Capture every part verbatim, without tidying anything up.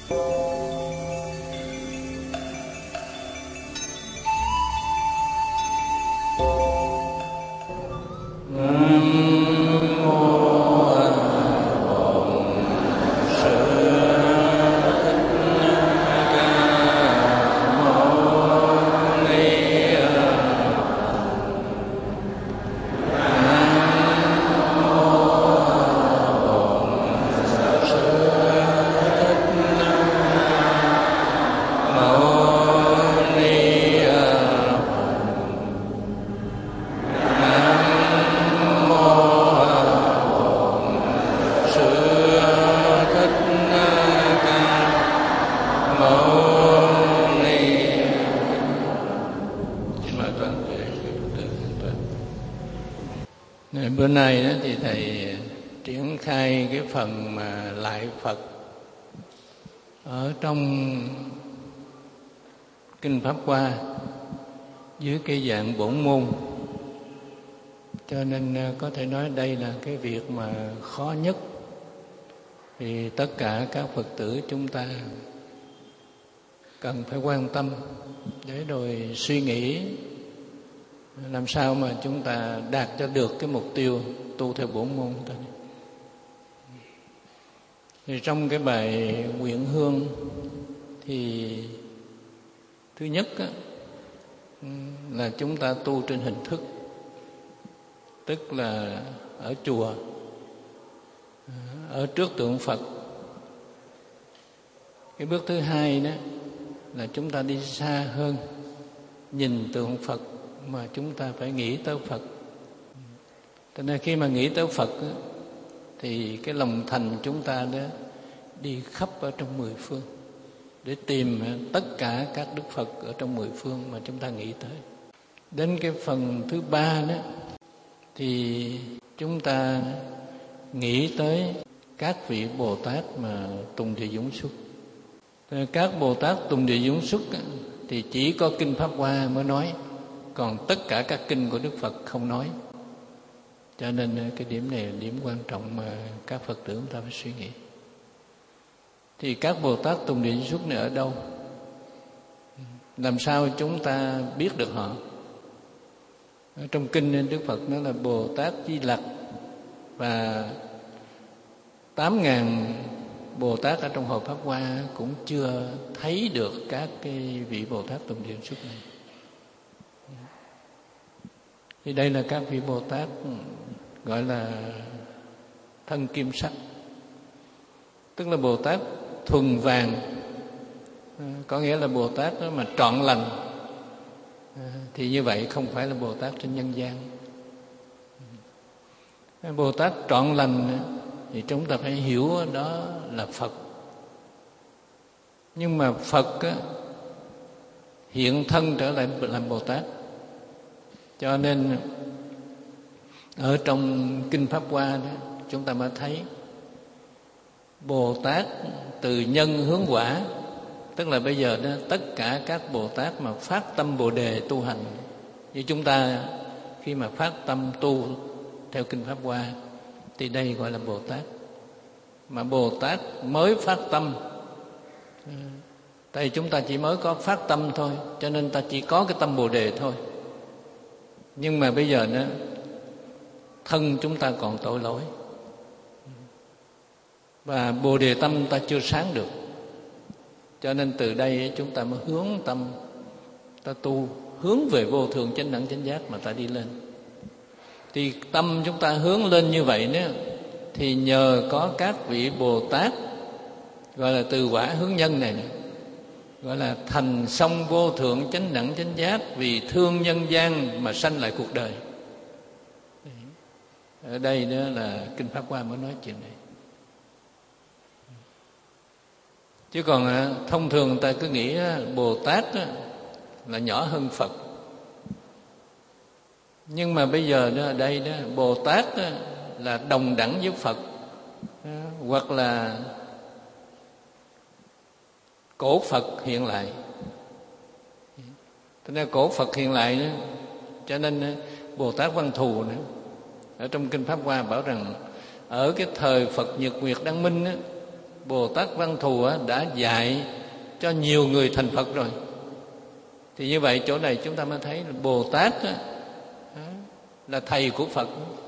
Bữa nay đó thì thầy triển khai cái phần mà lại Phật ở trong Kinh Pháp Hoa dưới cái dạng bổn môn, cho nên có thể nói đây là cái việc mà khó nhất. Thì tất cả các Phật tử chúng ta cần phải quan tâm để rồi suy nghĩ làm sao mà chúng ta đạt cho được cái mục tiêu tu theo bổn môn. Thì trong cái bài Nguyện Hương thì thứ nhất á, là chúng ta tu trên hình thức, tức là ở chùa, ở trước tượng Phật. Cái bước thứ hai đó là chúng ta đi xa hơn, nhìn tượng Phật mà chúng ta phải nghĩ tới Phật. Cho nên khi mà nghĩ tới Phật á, thì cái lòng thành chúng ta đó đi khắp ở trong mười phương để tìm tất cả các Đức Phật ở trong mười phương mà chúng ta nghĩ tới. Đến cái phần thứ ba đó thì chúng ta nghĩ tới các vị Bồ Tát mà Tùng Địa Dũng Xuất. Các Bồ Tát Tùng Địa Dũng Xuất thì chỉ có Kinh Pháp Hoa mới nói, còn tất cả các kinh của Đức Phật không nói. Cho nên cái điểm này là điểm quan trọng mà các Phật tử chúng ta phải suy nghĩ. Thì các Bồ Tát Tùng Địa Dũng Xuất này ở đâu? Làm sao chúng ta biết được họ? Ở trong kinh nên Đức Phật nói là Bồ Tát Di Lặc và tám ngàn Bồ Tát ở trong hội Pháp Hoa cũng chưa thấy được các cái vị Bồ Tát Tùng Địa Dũng Xuất này. Thì đây là các vị Bồ Tát gọi là thân kim sắc, tức là Bồ Tát thuần vàng, có nghĩa là Bồ Tát đó mà trọn lành. Thì như vậy không phải là Bồ Tát trên nhân gian. Bồ Tát trọn lành thì chúng ta phải hiểu đó là Phật. Nhưng mà Phật á, hiện thân trở lại làm Bồ Tát. Cho nên ở trong Kinh Pháp Hoa đó chúng ta mới thấy Bồ Tát từ nhân hướng quả, tức là bây giờ đó tất cả các Bồ Tát mà phát tâm Bồ đề tu hành, như chúng ta khi mà phát tâm tu theo Kinh Pháp Hoa thì đây gọi là Bồ Tát. Mà Bồ Tát mới phát tâm, tại vì chúng ta chỉ mới có phát tâm thôi, cho nên ta chỉ có cái tâm Bồ đề thôi. Nhưng mà bây giờ đó thân chúng ta còn tội lỗi và Bồ đề tâm ta chưa sáng được, cho nên từ đây chúng ta mới hướng tâm ta tu, hướng về vô thượng chánh đẳng chánh giác mà ta đi lên. Thì tâm chúng ta hướng lên như vậy nữa, thì nhờ có các vị Bồ Tát gọi là từ quả hướng nhân này nữa, gọi là thành xong vô thượng chánh đẳng chánh giác vì thương nhân gian mà sanh lại cuộc đời. Ở đây đó là Kinh Pháp Hoa mới nói chuyện này. Chứ còn thông thường người ta cứ nghĩ Bồ Tát là nhỏ hơn Phật. Nhưng mà bây giờ đó, ở đây đó, Bồ Tát là đồng đẳng với Phật, hoặc là cổ Phật hiện lại. Cho nên cổ Phật hiện lại đó, cho nên Bồ Tát Văn Thù nữa, ở trong Kinh Pháp Hoa bảo rằng ở cái thời Phật Nhật Nguyệt Đăng Minh đó, Bồ Tát Văn Thù đã dạy cho nhiều người thành Phật rồi. Thì như vậy chỗ này chúng ta mới thấy là Bồ Tát là thầy của Phật.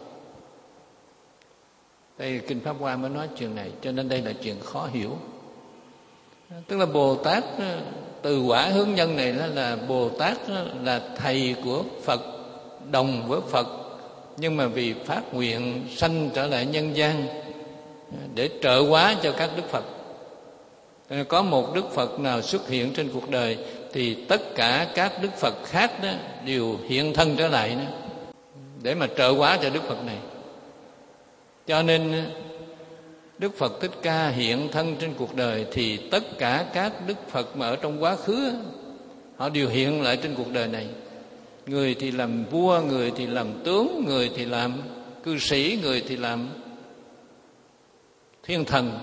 Đây Kinh Pháp Hoa mới nói chuyện này, cho nên đây là chuyện khó hiểu. Tức là Bồ Tát từ quả hướng nhân này là, là Bồ Tát là thầy của Phật, đồng với Phật, nhưng mà vì phát nguyện sanh trở lại nhân gian để trợ hóa cho các Đức Phật. Có một Đức Phật nào xuất hiện trên cuộc đời thì tất cả các Đức Phật khác đó đều hiện thân trở lại đó, để mà trợ hóa cho Đức Phật này. Cho nên Đức Phật Thích Ca hiện thân trên cuộc đời thì tất cả các Đức Phật mà ở trong quá khứ họ đều hiện lại trên cuộc đời này. Người thì làm vua, người thì làm tướng, người thì làm cư sĩ, người thì làm thiên thần.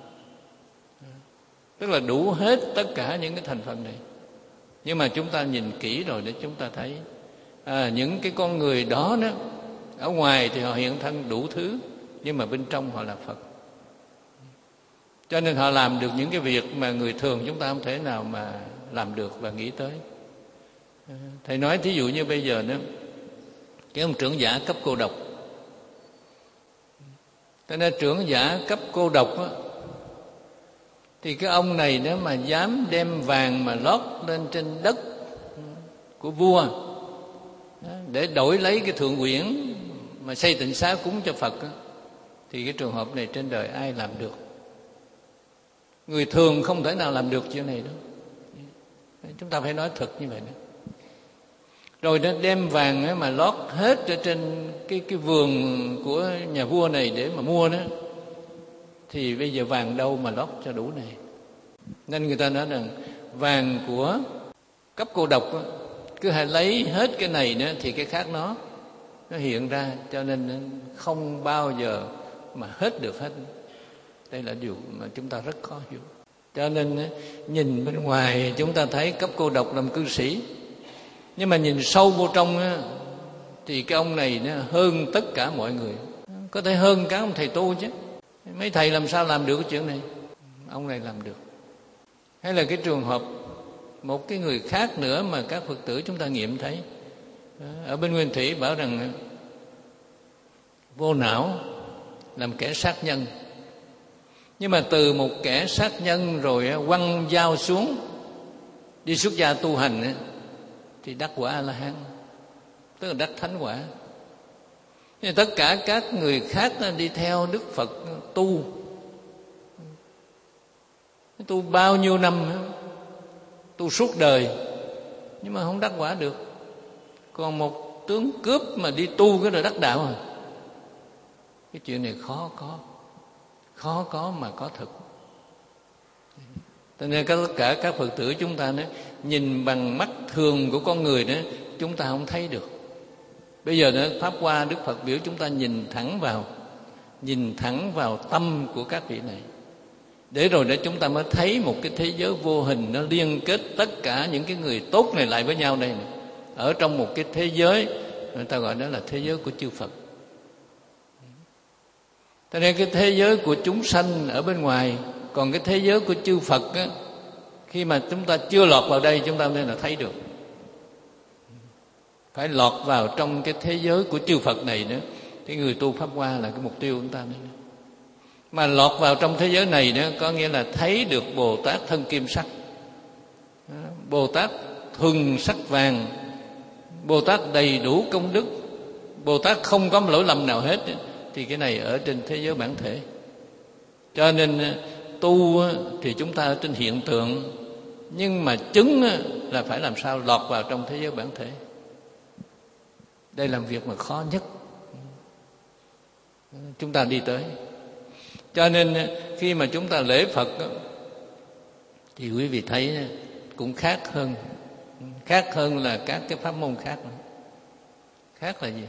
Tức là đủ hết tất cả những cái thành phần này. Nhưng mà chúng ta nhìn kỹ rồi để chúng ta thấy à, những cái con người đó đó, ở ngoài thì họ hiện thân đủ thứ, nhưng mà bên trong họ là Phật. Cho nên họ làm được những cái việc mà người thường chúng ta không thể nào mà làm được và nghĩ tới. Thầy nói thí dụ như bây giờ đó, cái ông trưởng giả cấp cô độc, cho nên trưởng giả cấp cô độc đó, thì cái ông này nếu mà dám đem vàng mà lót lên trên đất của vua để đổi lấy cái thượng quyển mà xây tịnh xá cúng cho Phật đó, thì cái trường hợp này trên đời ai làm được? Người thường không thể nào làm được chuyện này đâu. Chúng ta phải nói thật như vậy đó. Rồi nó đem vàng mà lót hết ở trên cái cái vườn của nhà vua này để mà mua đó, thì bây giờ vàng đâu mà lót cho đủ này? Nên người ta nói rằng vàng của cấp cô độc đó, cứ hãy lấy hết cái này nữa thì cái khác nó nó hiện ra, cho nên không bao giờ mà hết được hết. Đây là điều mà chúng ta rất khó hiểu. Cho nên nhìn bên ngoài chúng ta thấy cấp cô độc làm cư sĩ, nhưng mà nhìn sâu vô trong thì cái ông này nó hơn tất cả mọi người, có thể hơn các ông thầy tu chứ. Mấy thầy làm sao làm được cái chuyện này? Ông này làm được. Hay là cái trường hợp một cái người khác nữa mà các Phật tử chúng ta nghiệm thấy, ở bên Nguyên Thủy bảo rằng vô não làm kẻ sát nhân, nhưng mà từ một kẻ sát nhân rồi quăng dao xuống đi xuất gia tu hành thì đắc quả A-la-hán, tức là đắc thánh quả. Nhưng tất cả các người khác đi theo Đức Phật tu tu bao nhiêu năm, tu suốt đời, nhưng mà không đắc quả được. Còn một tướng cướp mà đi tu cái rồi đắc đạo à? Cái chuyện này khó có, khó có mà có thật. Cho nên tất cả các Phật tử chúng ta đó, nhìn bằng mắt thường của con người đó, chúng ta không thấy được. Bây giờ đó, Pháp Hoa Đức Phật biểu chúng ta nhìn thẳng vào, nhìn thẳng vào tâm của các vị này, để rồi để chúng ta mới thấy một cái thế giới vô hình nó liên kết tất cả những cái người tốt này lại với nhau đây này, ở trong một cái thế giới người ta gọi đó là thế giới của chư Phật. Cho nên cái thế giới của chúng sanh ở bên ngoài, còn cái thế giới của chư Phật á, khi mà chúng ta chưa lọt vào đây chúng ta nên là thấy được. Phải lọt vào trong cái thế giới của chư Phật này nữa, cái người tu Pháp Hoa là cái mục tiêu của chúng ta nữa. Mà lọt vào trong thế giới này nữa có nghĩa là thấy được Bồ Tát thân kim sắc, Bồ Tát thuần sắc vàng, Bồ Tát đầy đủ công đức, Bồ Tát không có lỗi lầm nào hết, thì cái này ở trên thế giới bản thể. Cho nên tu thì chúng ta ở trên hiện tượng, nhưng mà chứng là phải làm sao lọt vào trong thế giới bản thể. Đây là việc mà khó nhất chúng ta đi tới. Cho nên khi mà chúng ta lễ Phật thì quý vị thấy cũng khác hơn, khác hơn là các cái pháp môn khác. Khác là gì?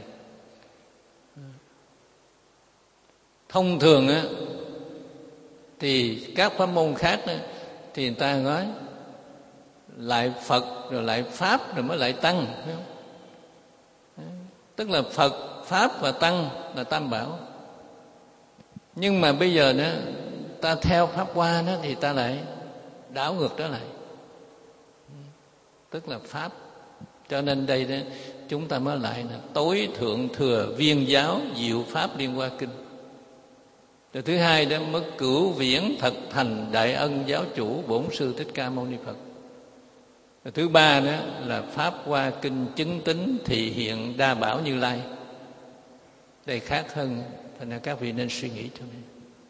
Thông thường á thì các pháp môn khác á, thì người ta nói lại Phật rồi lại Pháp rồi mới lại Tăng, phải không? Tức là Phật, Pháp và Tăng là tam bảo. Nhưng mà bây giờ nữa ta theo Pháp Hoa đó thì ta lại đảo ngược trở lại, tức là Pháp. Cho nên đây đó, chúng ta mới lại là tối thượng thừa viên giáo diệu Pháp Liên Hoa Kinh. Rồi thứ hai đó mới cửu viễn thật thành đại ân giáo chủ Bổn Sư Thích Ca Mâu Ni Phật. Rồi thứ ba đó là Pháp Hoa Kinh chứng tính thị hiện đa bảo Như Lai. Đây khác hơn, thành ra các vị nên suy nghĩ cho nên.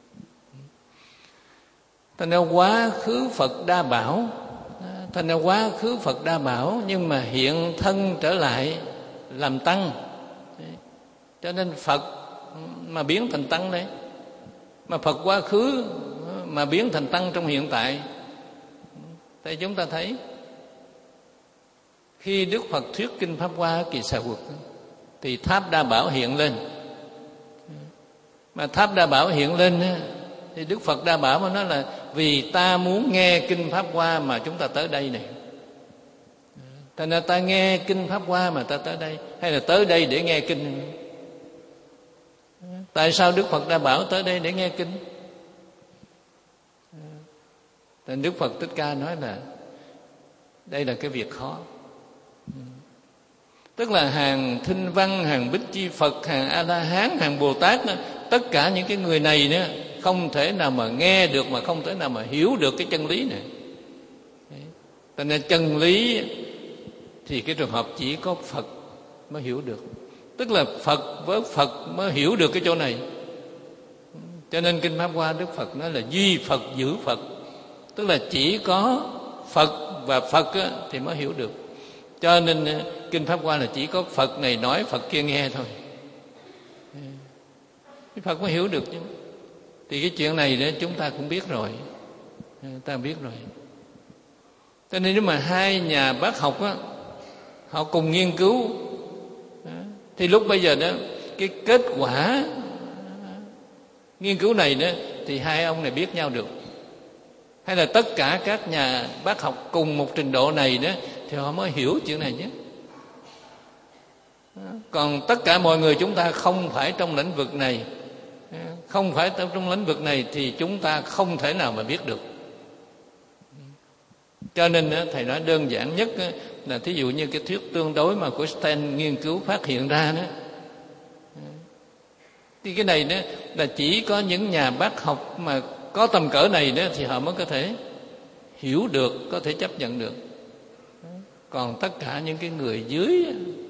Thành ra quá khứ Phật đa bảo, thành ra quá khứ Phật đa bảo, nhưng mà hiện thân trở lại làm tăng. Cho nên Phật mà biến thành tăng đấy, mà Phật quá khứ mà biến thành tăng trong hiện tại. Thì chúng ta thấy khi Đức Phật thuyết kinh Pháp Hoa Kỳ Xà Quật thì tháp đa bảo hiện lên. Mà tháp đa bảo hiện lên thì Đức Phật đa bảo mà nói là vì ta muốn nghe kinh Pháp Hoa mà chúng ta tới đây này. Thành ra ta nghe kinh Pháp Hoa mà ta tới đây, hay là tới đây để nghe kinh? Tại sao Đức Phật đa bảo tới đây để nghe kinh? Nên Đức Phật Thích Ca nói là đây là cái việc khó. Tức là hàng Thinh Văn, hàng Bích Chi Phật, hàng A-la-hán, hàng Bồ Tát đó, tất cả những cái người này nữa không thể nào mà nghe được, mà không thể nào mà hiểu được cái chân lý này. Cho nên chân lý thì cái trường hợp chỉ có Phật mới hiểu được. Tức là Phật với Phật mới hiểu được cái chỗ này. Cho nên kinh Pháp Hoa Đức Phật nói là duy Phật giữ Phật. Tức là chỉ có Phật và Phật á, thì mới hiểu được. Cho nên kinh Pháp Hoa là chỉ có Phật này nói, Phật kia nghe thôi, Phật mới hiểu được chứ. Thì cái chuyện này đó chúng ta cũng biết rồi, ta biết rồi. Cho nên nếu mà hai nhà bác học á, họ cùng nghiên cứu thì lúc bây giờ đó cái kết quả nghiên cứu này đó thì hai ông này biết nhau được. Hay là tất cả các nhà bác học cùng một trình độ này đó thì họ mới hiểu chuyện này chứ. Còn tất cả mọi người chúng ta không phải trong lĩnh vực này, không phải trong lĩnh vực này thì chúng ta không thể nào mà biết được. Cho nên thầy nói đơn giản nhất là thí dụ như cái thuyết tương đối mà của Stein nghiên cứu phát hiện ra đó, thì cái này đó là chỉ có những nhà bác học mà có tầm cỡ này đó thì họ mới có thể hiểu được, có thể chấp nhận được. Còn tất cả những cái người dưới,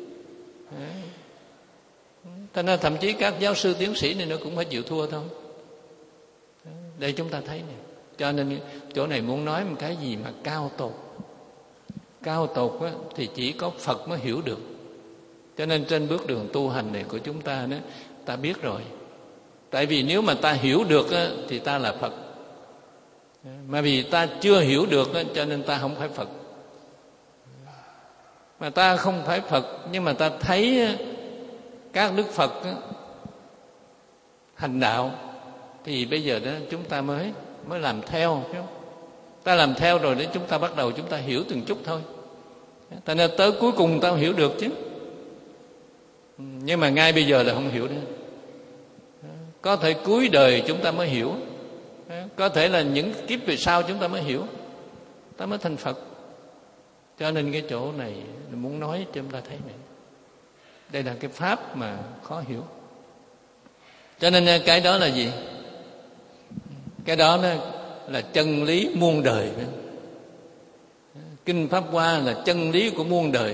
cho nên thậm chí các giáo sư tiến sĩ này nó cũng phải chịu thua thôi. Đây chúng ta thấy này. Cho nên chỗ này muốn nói một cái gì mà cao tột, cao tột á, thì chỉ có Phật mới hiểu được. Cho nên trên bước đường tu hành này của chúng ta đó, ta biết rồi. Tại vì nếu mà ta hiểu được á, thì ta là Phật. Mà vì ta chưa hiểu được á, cho nên ta không phải Phật. Mà ta không phải Phật, nhưng mà ta thấy các Đức Phật á, hành đạo, thì bây giờ đó chúng ta mới mới làm theo. Ta làm theo rồi để chúng ta bắt đầu chúng ta hiểu từng chút thôi. Ta nên tới cuối cùng ta hiểu được chứ. Nhưng mà ngay bây giờ là không hiểu nữa. Có thể cuối đời chúng ta mới hiểu, có thể là những kiếp về sau chúng ta mới hiểu, ta mới thành Phật. Cho nên cái chỗ này muốn nói cho chúng ta thấy này, đây là cái pháp mà khó hiểu. Cho nên cái đó là gì? Cái đó là chân lý muôn đời. Kinh Pháp Hoa là chân lý của muôn đời.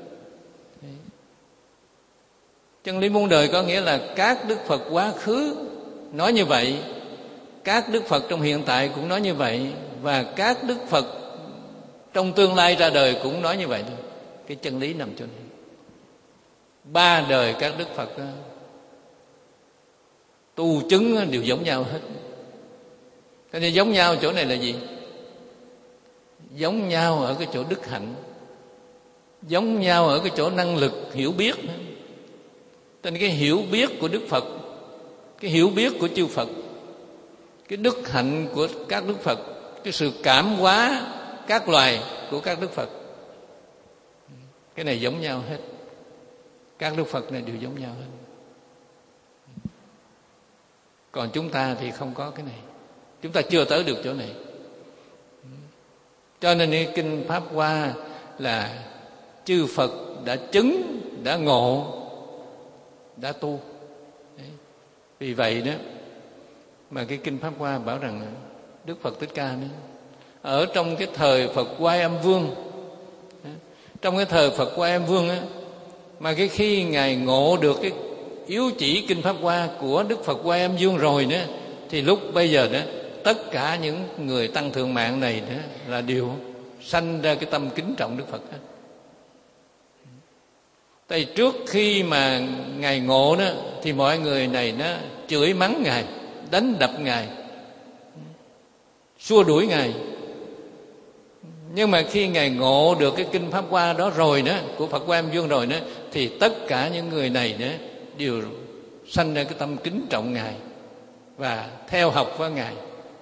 Chân lý muôn đời có nghĩa là các Đức Phật quá khứ nói như vậy, các Đức Phật trong hiện tại cũng nói như vậy, và các Đức Phật trong tương lai ra đời cũng nói như vậy thôi. Cái chân lý nằm chỗ này. Ba đời các Đức Phật tu chứng đều giống nhau hết. Thế nên giống nhau chỗ này là gì? Giống nhau ở cái chỗ đức hạnh, giống nhau ở cái chỗ năng lực hiểu biết. Cho nên cái hiểu biết của Đức Phật, cái hiểu biết của chư Phật, cái đức hạnh của các Đức Phật, cái sự cảm hóa các loài của các Đức Phật, cái này giống nhau hết. Các Đức Phật này đều giống nhau hết. Còn chúng ta thì không có cái này. Chúng ta chưa tới được chỗ này. Cho nên cái kinh Pháp Hoa là chư Phật đã chứng, đã ngộ, đã tu. Đấy. Vì vậy đó mà cái kinh Pháp Hoa bảo rằng Đức Phật Thích Ca đó, ở trong cái thời Phật Quay Âm Vương, trong cái thời Phật Quay Âm Vương á, mà cái khi Ngài ngộ được cái yếu chỉ kinh Pháp Hoa của Đức Phật Quay Âm Vương rồi nữa, thì lúc bây giờ đó tất cả những người tăng thượng mạng này đó là đều sanh ra cái tâm kính trọng Đức Phật hết. Tại trước khi mà Ngài ngộ đó thì mọi người này nó chửi mắng Ngài, đánh đập Ngài, xua đuổi Ngài. Nhưng mà khi Ngài ngộ được cái kinh Pháp Hoa đó rồi đó, của Phật Quang Âm Dương rồi đó, thì tất cả những người này đó đều sanh ra cái tâm kính trọng Ngài và theo học với Ngài.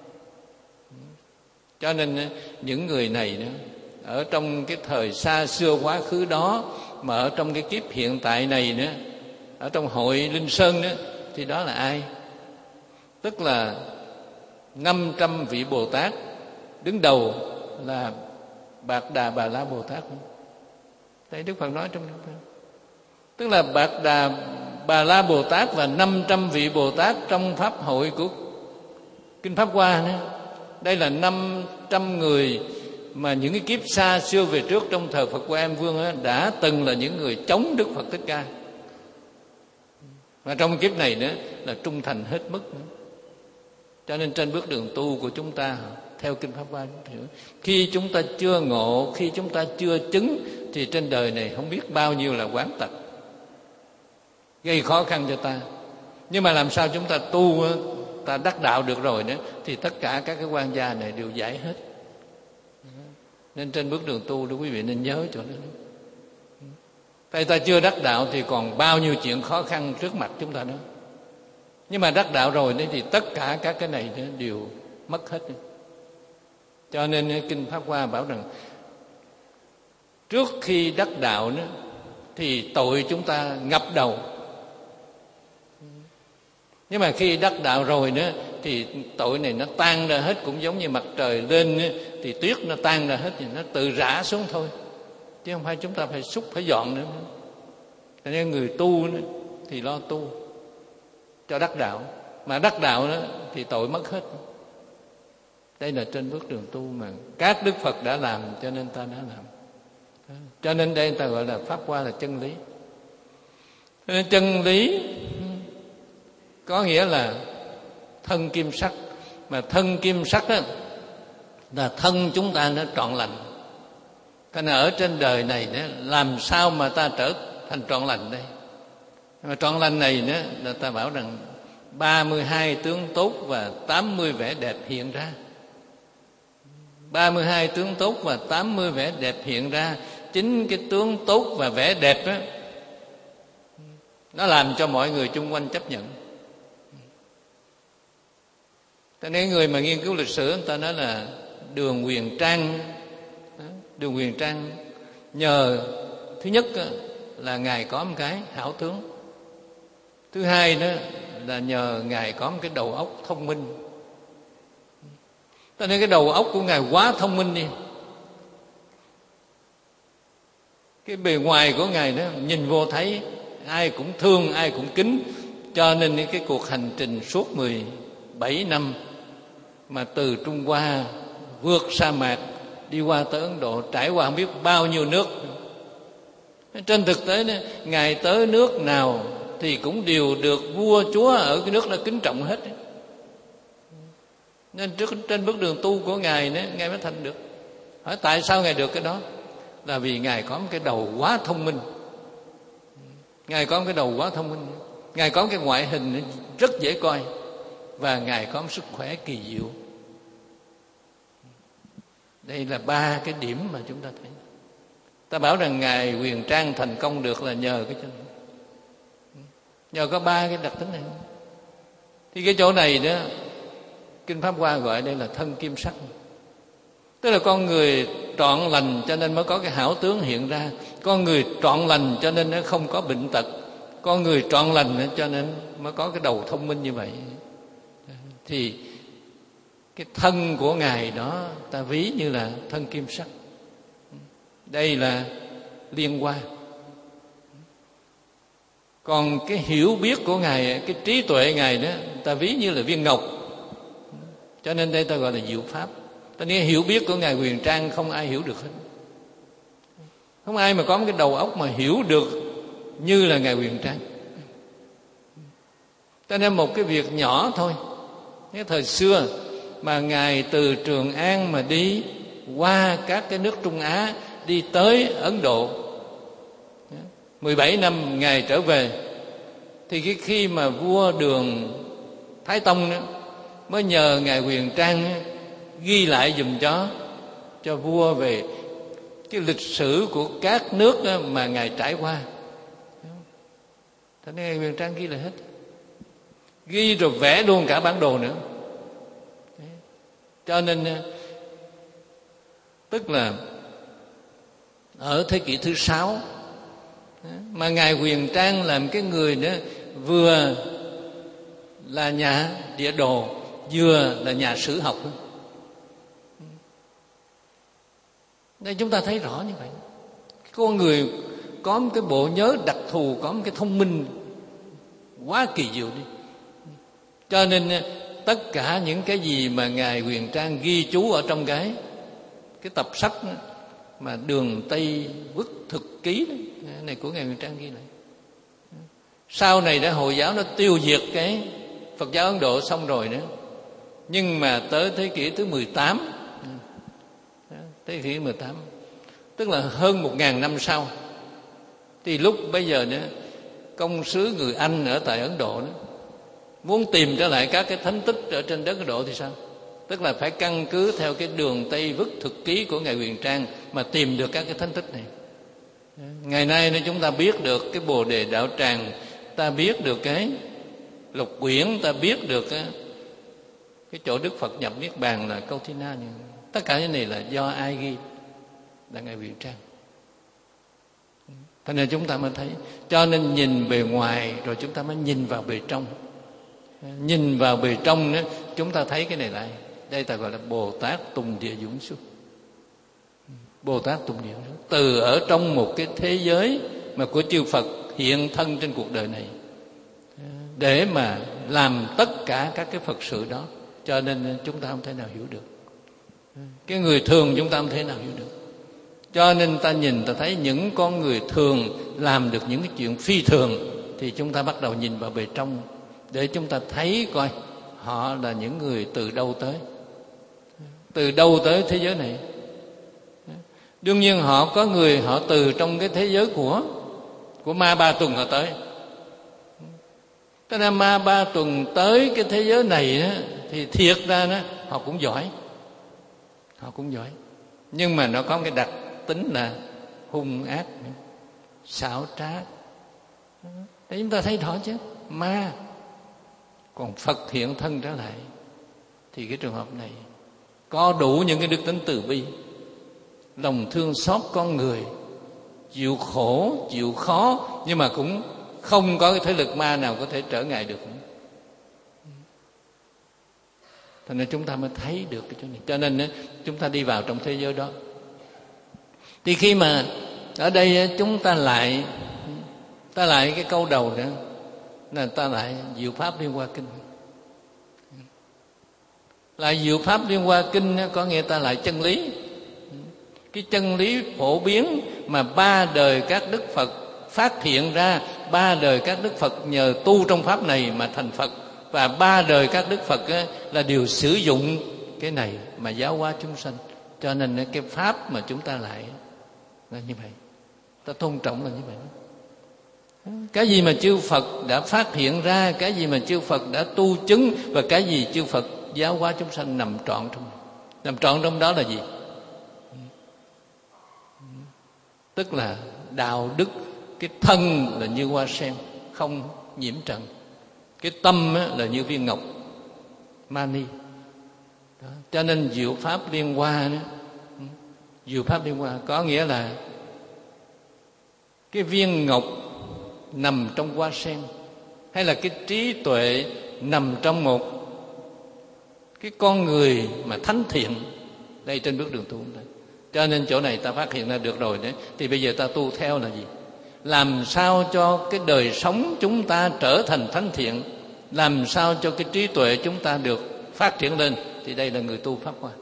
Cho nên những người này đó, ở trong cái thời xa xưa quá khứ đó, mà ở trong cái kiếp hiện tại này nữa, ở trong hội Linh Sơn đó, thì đó là ai? Tức là năm trăm vị Bồ Tát, đứng đầu là Bạc Đà Bà La Bồ Tát. Đây Đức Phật nói trong đó. Tức là Bạc Đà Bà La Bồ Tát và năm trăm vị Bồ Tát trong pháp hội của kinh Pháp Hoa nữa. Đây là năm trăm người mà những cái kiếp xa xưa về trước trong thời Phật Quang Âm Vương á, đã từng là những người chống Đức Phật Thích Ca. Và trong kiếp này nữa là trung thành hết mức nữa. Cho nên trên bước đường tu của chúng ta theo kinh Pháp Hoa, khi chúng ta chưa ngộ, khi chúng ta chưa chứng, thì trên đời này không biết bao nhiêu là oán tật gây khó khăn cho ta. Nhưng mà làm sao chúng ta tu, ta đắc đạo được rồi nữa, thì tất cả các cái quan gia này đều giải hết. Nên trên bước đường tu đó quý vị nên nhớ chỗ đó. Tại ta chưa đắc đạo thì còn bao nhiêu chuyện khó khăn trước mặt chúng ta đó. Nhưng mà đắc đạo rồi đấy thì tất cả các cái này đều mất hết. Cho nên kinh Pháp Hoa bảo rằng trước khi đắc đạo nữa thì tội chúng ta ngập đầu. Nhưng mà khi đắc đạo rồi nữa thì tội này nó tan ra hết, cũng giống như mặt trời lên thì tuyết nó tan ra hết, thì nó tự rã xuống thôi, chứ không phải chúng ta phải xúc phải dọn nữa. Cho nên người tu nữa thì lo tu cho đắc đạo, mà đắc đạo đó thì tội mất hết. Đây là trên bước đường tu mà các Đức Phật đã làm, cho nên ta đã làm. Cho nên đây ta gọi là Pháp Hoa là chân lý. Nên chân lý có nghĩa là thân kim sắc, mà thân kim sắc đó là thân chúng ta nó trọn lành. Thế nên ở trên đời này đó, làm sao mà ta trở thành trọn lành đây? Mà trọn lành này đó là ta bảo rằng ba mươi hai tướng tốt và tám mươi vẻ đẹp hiện ra. ba mươi hai tướng tốt và tám mươi vẻ đẹp hiện ra. Chính cái tướng tốt và vẻ đẹp đó, nó làm cho mọi người chung quanh chấp nhận. Cho nên người mà nghiên cứu lịch sử, người ta nói là Đường Huyền Trang. Đường Huyền Trang nhờ thứ nhất là Ngài có một cái hảo tướng, thứ hai đó là nhờ Ngài có một cái đầu óc thông minh. Cho nên cái đầu óc của Ngài quá thông minh đi. Cái bề ngoài của Ngài đó nhìn vô thấy ai cũng thương, ai cũng kính. Cho nên cái cuộc hành trình suốt mười bảy năm mà từ Trung Hoa vượt sa mạc đi qua tới Ấn Độ, trải qua không biết bao nhiêu nước. Trên thực tế đó, Ngài tới nước nào thì cũng đều được vua chúa ở cái nước đó kính trọng hết. Nên trước trên bước đường tu của Ngài đó, Ngài mới thành được. Hỏi tại sao Ngài được cái đó? Là vì Ngài có một cái đầu quá thông minh. Ngài có một cái đầu quá thông minh. Ngài có một cái ngoại hình rất dễ coi. Và Ngài có một sức khỏe kỳ diệu. Đây là ba cái điểm mà chúng ta thấy. Ta bảo rằng Ngài Huyền Trang thành công được là nhờ cái chỗ này. Nhờ có ba cái đặc tính này. Thì cái chỗ này đó, kinh Pháp Hoa gọi đây là thân kim sắc. Tức là con người trọn lành cho nên mới có cái hảo tướng hiện ra. Con người trọn lành cho nên nó không có bệnh tật. Con người trọn lành cho nên mới có cái đầu thông minh như vậy. Thì cái thân của Ngài đó ta ví như là thân kim sắc. Đây là liên hoa. Còn cái hiểu biết của Ngài, cái trí tuệ Ngài đó ta ví như là viên ngọc. Cho nên đây ta gọi là diệu pháp. Ta nói hiểu biết của Ngài Huyền Trang không ai hiểu được hết. Không ai mà có một cái đầu óc mà hiểu được như là Ngài Huyền Trang. Cho nên một cái việc nhỏ thôi, cái thời xưa mà Ngài từ Trường An mà đi qua các cái nước Trung Á, đi tới Ấn Độ, mười bảy năm Ngài trở về, thì cái khi mà vua Đường Thái Tông đó, mới nhờ Ngài Huyền Trang ghi lại giùm cho cho vua về cái lịch sử của các nước mà Ngài trải qua. Thế nên Ngài Huyền Trang ghi lại hết, ghi rồi vẽ luôn cả bản đồ nữa. Cho nên tức là ở thế kỷ thứ sáu mà Ngài Huyền Trang làm cái người nữa, vừa là nhà địa đồ, vừa là nhà sử học. Đây chúng ta thấy rõ như vậy. Con người có một cái bộ nhớ đặc thù, có một cái thông minh quá kỳ diệu đi. Cho nên tất cả những cái gì mà Ngài Huyền Trang ghi chú ở trong cái cái tập sách đó, mà Đường Tây Vức Thực Ký đó, này của Ngài Huyền Trang ghi lại. Sau này đã Hồi giáo nó tiêu diệt cái Phật giáo Ấn Độ xong rồi nữa, nhưng mà tới thế kỷ thứ mười tám, thế kỷ mười tám, tức là hơn một ngàn năm sau, thì lúc bây giờ nữa công sứ người Anh ở tại Ấn Độ đó, muốn tìm trở lại các cái thánh tích ở trên đất Ấn Độ thì sao? Tức là phải căn cứ theo cái Đường Tây Vức Thực Ký của Ngài Huyền Trang mà tìm được các cái thánh tích này. Ngày nay nếu chúng ta biết được cái Bồ Đề Đạo Tràng, ta biết được cái Lục Quyển, ta biết được cái, cái chỗ Đức Phật nhập Niết Bàn là Câu Thi Na, tất cả cái này là do ai ghi? Là Ngài Huyền Trang. Thế nên chúng ta mới thấy. Cho nên nhìn bề ngoài rồi chúng ta mới nhìn vào bề trong. Nhìn vào bề trong đó, chúng ta thấy cái này lại. Đây ta gọi là Bồ Tát Tùng Địa Dũng Xuất. Bồ Tát Tùng Địa Dũng Xuất, từ ở trong một cái thế giới mà của chư Phật hiện thân trên cuộc đời này, để mà làm tất cả các cái Phật sự đó. Cho nên chúng ta không thể nào hiểu được. Cái người thường chúng ta không thể nào hiểu được. Cho nên ta nhìn ta thấy những con người thường làm được những cái chuyện phi thường, thì chúng ta bắt đầu nhìn vào bề trong để chúng ta thấy coi họ là những người từ đâu tới, từ đâu tới thế giới này. Đương nhiên họ có người họ từ trong cái thế giới của của Ma Ba Tuần họ tới. Thế nên Ma Ba Tuần tới cái thế giới này á, thì thiệt ra đó, họ cũng giỏi, họ cũng giỏi, nhưng mà nó có cái đặc tính là hung ác, xảo trá. Để chúng ta thấy rõ chứ. Ma, còn Phật hiện thân trở lại, thì cái trường hợp này có đủ những cái đức tính từ bi, lòng thương xót con người, chịu khổ, chịu khó, nhưng mà cũng không có cái thế lực ma nào có thể trở ngại được. Cho nên chúng ta mới thấy được cái chỗ này. Cho nên chúng ta đi vào trong thế giới đó. Thì khi mà ở đây chúng ta lại ta lại cái câu đầu nữa là ta lại diệu pháp liên hoa kinh. Lại diệu pháp liên hoa kinh có nghĩa ta lại chân lý. Cái chân lý phổ biến mà ba đời các đức Phật phát hiện ra, ba đời các đức Phật nhờ tu trong pháp này mà thành Phật, và ba đời các đức Phật là đều sử dụng cái này mà giáo hóa chúng sanh. Cho nên cái pháp mà chúng ta lại là như vậy, ta tôn trọng là như vậy. Cái gì mà chư Phật đã phát hiện ra, cái gì mà chư Phật đã tu chứng, và cái gì chư Phật giáo hóa chúng sanh nằm trọn trong nằm trọn trong đó là gì? Tức là đạo đức. Cái thân là như hoa sen không nhiễm trần, cái tâm là như viên ngọc mani đó. Cho nên diệu pháp liên hoa đó, diệu pháp liên hoa có nghĩa là cái viên ngọc nằm trong hoa sen, hay là cái trí tuệ nằm trong một cái con người mà thánh thiện đây trên bước đường tu chúng ta. Cho nên chỗ này ta phát hiện ra được rồi đấy, thì bây giờ ta tu theo là gì? Làm sao cho cái đời sống chúng ta trở thành thánh thiện, làm sao cho cái trí tuệ chúng ta được phát triển lên, thì đây là người tu Pháp Hoa.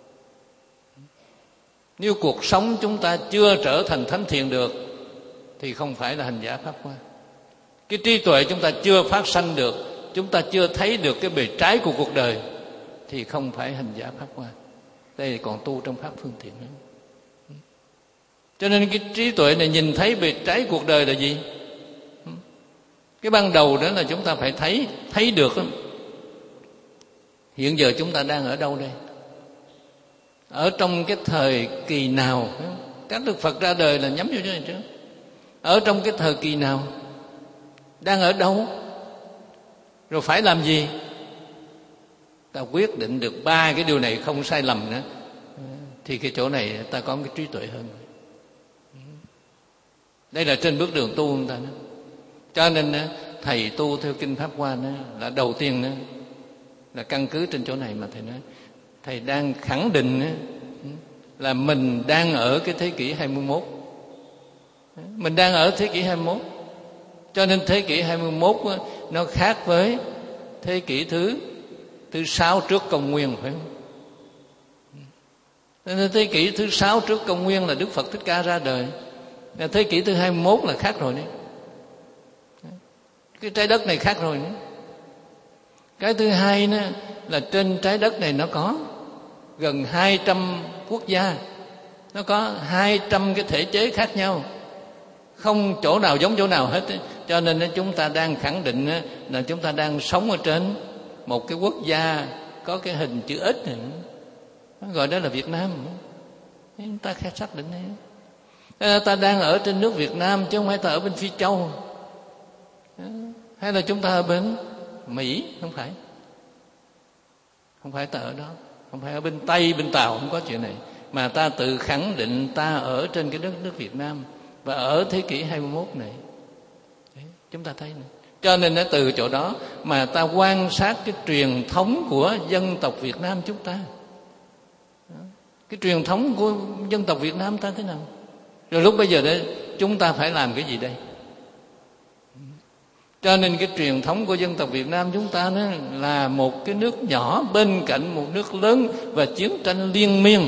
Nếu cuộc sống chúng ta chưa trở thành thánh thiện được thì không phải là hành giả Pháp Hoa. Cái trí tuệ chúng ta chưa phát sanh được, chúng ta chưa thấy được cái bề trái của cuộc đời thì không phải hành giả Pháp Hoa. Đây còn tu trong Pháp phương tiện nữa. Cho nên cái trí tuệ này nhìn thấy bề trái cuộc đời là gì? Cái ban đầu đó là chúng ta phải thấy, thấy được hiện giờ chúng ta đang ở đâu đây? Ở trong cái thời kỳ nào? Các Đức Phật ra đời là nhắm vô chỗ này trước. Ở trong cái thời kỳ nào? Đang ở đâu? Rồi phải làm gì? Ta quyết định được ba cái điều này không sai lầm nữa, thì cái chỗ này ta có cái trí tuệ hơn. Đây là trên bước đường tu chúng ta. Cho nên thầy tu theo kinh Pháp Hoa là đầu tiên là căn cứ trên chỗ này mà thầy nói. Thầy đang khẳng định là mình đang ở cái thế kỷ hai mươi mốt. Mình đang ở thế kỷ hai mươi mốt. Cho nên thế kỷ hai mươi mốt nó khác với thế kỷ thứ thứ sáu trước công nguyên, phải không? Nên thế kỷ thứ sáu trước công nguyên là Đức Phật Thích Ca ra đời. Thế kỷ thứ hai mươi mốt là khác rồi đấy. Cái trái đất này khác rồi đấy. Cái thứ hai nữa là trên trái đất này nó có gần hai trăm quốc gia, nó có hai trăm cái thể chế khác nhau, không chỗ nào giống chỗ nào hết. Cho nên chúng ta đang khẳng định là chúng ta đang sống ở trên một cái quốc gia có cái hình chữ X này, gọi đó là Việt Nam. Chúng ta khác xác định đấy. Ta đang ở trên nước Việt Nam chứ không phải ta ở bên Phi Châu, hay là chúng ta ở bên Mỹ, không phải. Không phải ta ở đó, không phải ở bên Tây, bên Tàu, không có chuyện này. Mà ta tự khẳng định ta ở trên cái đất nước Việt Nam và ở thế kỷ hai mươi mốt này. Đấy, chúng ta thấy này. Cho nên từ chỗ đó mà ta quan sát cái truyền thống của dân tộc Việt Nam chúng ta. Cái truyền thống của dân tộc Việt Nam ta thế nào? Rồi lúc bây giờ đấy chúng ta phải làm cái gì đây? Cho nên cái truyền thống của dân tộc Việt Nam chúng ta đó là một cái nước nhỏ bên cạnh một nước lớn và chiến tranh liên miên.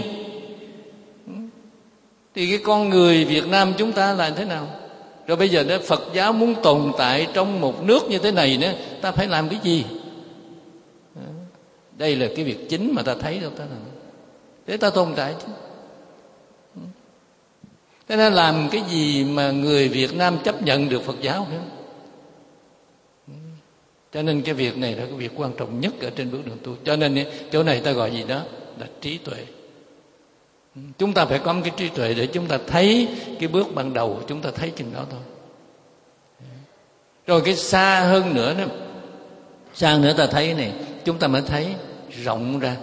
Thì cái con người Việt Nam chúng ta là thế nào? Rồi bây giờ đó Phật giáo muốn tồn tại trong một nước như thế này nữa, ta phải làm cái gì? Đây là cái việc chính mà ta thấy đâu ta làm. Để ta tồn tại chứ. Thế nên làm cái gì mà người Việt Nam chấp nhận được Phật giáo nữa? Cho nên cái việc này là cái việc quan trọng nhất ở trên bước đường tu. Cho nên chỗ này ta gọi gì đó là trí tuệ. Chúng ta phải có một cái trí tuệ để chúng ta thấy cái bước ban đầu, chúng ta thấy chừng đó thôi. Rồi cái xa hơn nữa đó, xa hơn nữa ta thấy này, chúng ta mới thấy rộng ra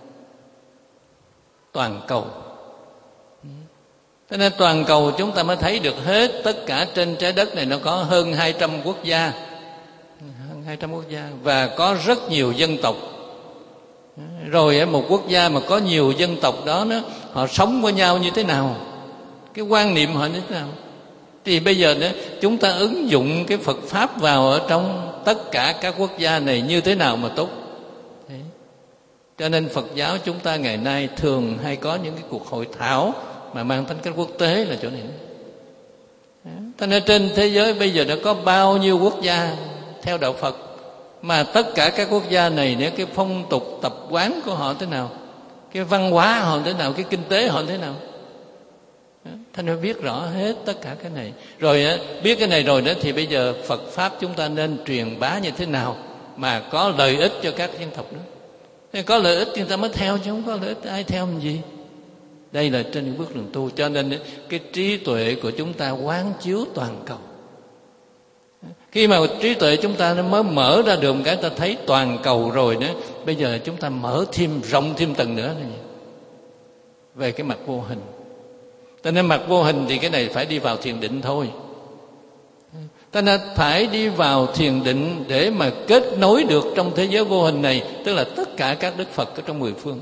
toàn cầu. Cho nên toàn cầu chúng ta mới thấy được hết tất cả trên trái đất này nó có hơn hai trăm quốc gia, hơn hai trăm quốc gia và có rất nhiều dân tộc. Rồi một quốc gia mà có nhiều dân tộc đó, đó họ sống với nhau như thế nào, cái quan niệm họ như thế nào. Thì bây giờ đó chúng ta ứng dụng cái Phật pháp vào ở trong tất cả các quốc gia này như thế nào mà tốt. Đấy. Cho nên Phật giáo chúng ta ngày nay thường hay có những cái cuộc hội thảo mà mang tính cách quốc tế là chỗ này. Cho nên trên thế giới bây giờ đã có bao nhiêu quốc gia theo đạo Phật, mà tất cả các quốc gia này nếu cái phong tục tập quán của họ thế nào, cái văn hóa họ thế nào, cái kinh tế họ thế nào, Thành phải biết rõ hết tất cả cái này. Rồi biết cái này rồi đó thì bây giờ Phật pháp chúng ta nên truyền bá như thế nào mà có lợi ích cho các dân tộc đó. Thì có lợi ích chúng ta mới theo, chứ không có lợi ích ai theo làm gì. Đây là trên những bước đường tu. Cho nên cái trí tuệ của chúng ta quán chiếu toàn cầu. Khi mà trí tuệ chúng ta nó mới mở ra được một cái ta thấy toàn cầu rồi đó, bây giờ chúng ta mở thêm, rộng thêm tầng nữa là gì? Về cái mặt vô hình. Cho nên mặt vô hình thì cái này phải đi vào thiền định thôi. Ta nên phải đi vào thiền định để mà kết nối được trong thế giới vô hình này, tức là tất cả các đức Phật ở trong mười phương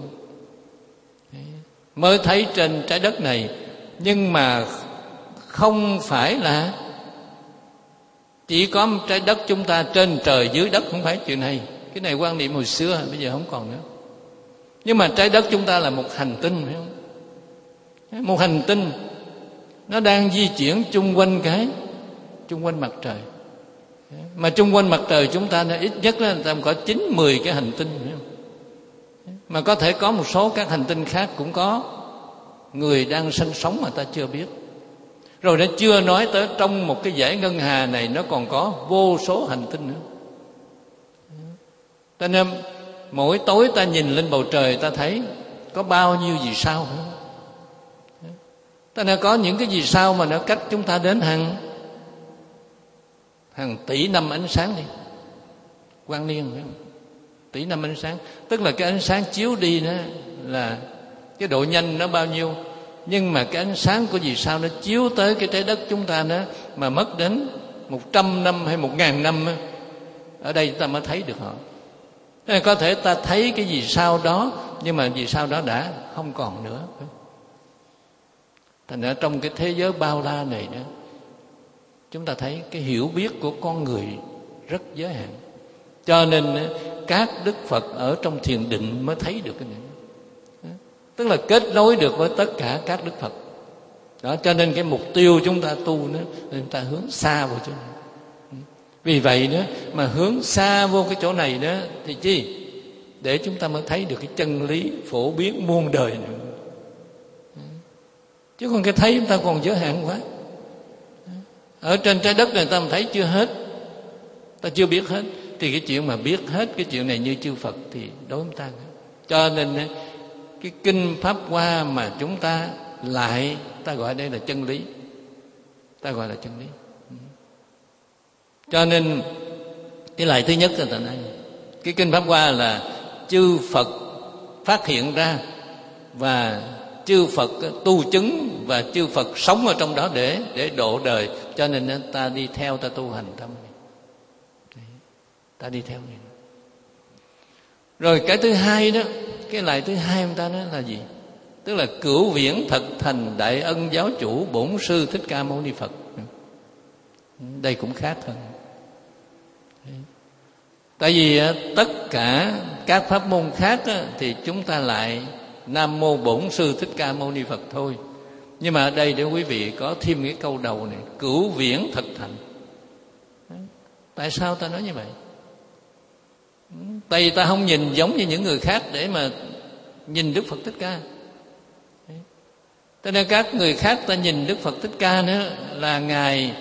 mới thấy trên trái đất này. Nhưng mà không phải là chỉ có trái đất chúng ta, trên trời dưới đất, không phải chuyện này. Cái này quan niệm hồi xưa, bây giờ không còn nữa. Nhưng mà trái đất chúng ta là một hành tinh, phải không? Một hành tinh nó đang di chuyển chung quanh cái chung quanh mặt trời. Mà chung quanh mặt trời chúng ta ít nhất là tầm có chín mười cái hành tinh, phải không? Mà có thể có một số các hành tinh khác cũng có người đang sinh sống mà ta chưa biết. Rồi nó chưa nói tới trong một cái dải ngân hà này nó còn có vô số hành tinh nữa. Cho nên mỗi tối ta nhìn lên bầu trời ta thấy có bao nhiêu vì sao. Ta nên có những cái vì sao mà nó cách chúng ta đến hàng hàng tỷ năm ánh sáng đi, quang niên, phải không? Tỷ năm ánh sáng, tức là cái ánh sáng chiếu đi đó là cái độ nhanh nó bao nhiêu. Nhưng mà cái ánh sáng của vì sao nó chiếu tới cái trái đất chúng ta đó mà mất đến một trăm năm hay một ngàn năm đó, ở đây ta mới thấy được họ. Thế có thể ta thấy cái vì sao đó, nhưng mà vì sao đó đã không còn nữa. Thành ra trong cái thế giới bao la này đó, chúng ta thấy cái hiểu biết của con người rất giới hạn. Cho nên các đức Phật ở trong thiền định mới thấy được cái này, tức là kết nối được với tất cả các đức Phật đó. Cho nên cái mục tiêu chúng ta tu nữa, chúng ta hướng xa vào chỗ này. Vì vậy nữa mà hướng xa vô cái chỗ này đó thì chi? Để chúng ta mới thấy được cái chân lý phổ biến muôn đời nữa. Chứ còn cái thấy chúng ta còn giới hạn quá. Ở trên trái đất này ta mà thấy chưa hết, ta chưa biết hết, thì cái chuyện mà biết hết cái chuyện này như chư Phật thì đối với ta. Cho nên cái kinh Pháp Hoa mà chúng ta lại, ta gọi đây là chân lý, ta gọi là chân lý. Cho nên cái lại thứ nhất là tại đây, cái kinh Pháp Hoa là chư Phật phát hiện ra và chư Phật tu chứng và chư Phật sống ở trong đó để để độ đời. Cho nên ta đi theo, ta tu hành tâm này, ta đi theo này. Rồi cái thứ hai đó, cái lại thứ hai ông ta nói là gì? Tức là cửu viễn thật thành đại ân giáo chủ bổn sư Thích Ca Mâu Ni Phật. Đây cũng khác hơn. Tại vì tất cả các pháp môn khác thì chúng ta lại Nam Mô Bổn Sư Thích Ca Mâu Ni Phật thôi. Nhưng mà ở đây để quý vị có thêm cái câu đầu này, cửu viễn thật thành. Tại sao ta nói như vậy? Tại vì ta không nhìn giống như những người khác để mà nhìn Đức Phật Thích Ca. Cho nên các người khác ta nhìn Đức Phật Thích Ca nữa là Ngài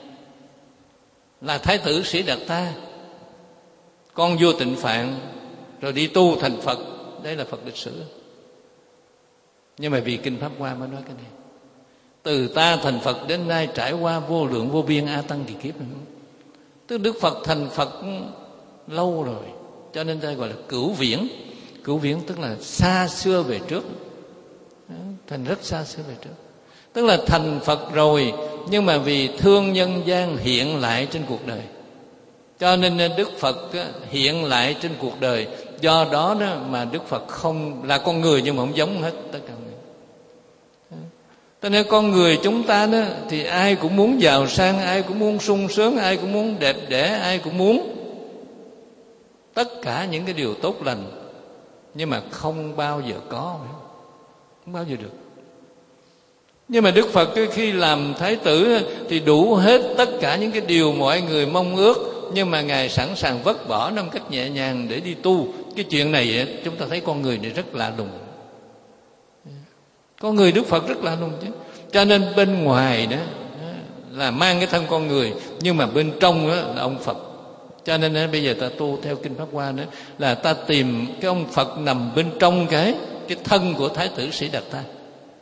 là Thái tử Sĩ Đạt Ta, con vua Tịnh Phạn, rồi đi tu thành Phật. Đây là Phật lịch sử. Nhưng mà vì kinh Pháp Hoa mới nói cái này. Từ ta thành Phật đến nay trải qua vô lượng vô biên a tăng kỳ kiếp. Tức Đức Phật thành Phật lâu rồi, cho nên ta gọi là cửu viễn. Cửu viễn tức là xa xưa về trước, thành rất xa xưa về trước. Tức là thành Phật rồi, nhưng mà vì thương nhân gian hiện lại trên cuộc đời, cho nên Đức Phật hiện lại trên cuộc đời. Do đó, đó mà Đức Phật không là con người nhưng mà không giống hết tất cả người. Cho nên con người chúng ta đó thì ai cũng muốn giàu sang, ai cũng muốn sung sướng, ai cũng muốn đẹp đẽ, ai cũng muốn tất cả những cái điều tốt lành, nhưng mà không bao giờ có, không bao giờ được. Nhưng mà Đức Phật khi làm Thái tử thì đủ hết tất cả những cái điều mọi người mong ước, nhưng mà Ngài sẵn sàng vứt bỏ nó một cách nhẹ nhàng để đi tu. Cái chuyện này chúng ta thấy con người này rất lạ lùng. Con người Đức Phật rất lạ lùng chứ. Cho nên bên ngoài đó là mang cái thân con người, nhưng mà bên trong đó là ông Phật. Cho nên bây giờ ta tu theo kinh Pháp Hoa đó là ta tìm cái ông Phật nằm bên trong cái cái thân của Thái tử Sĩ Đạt Ta.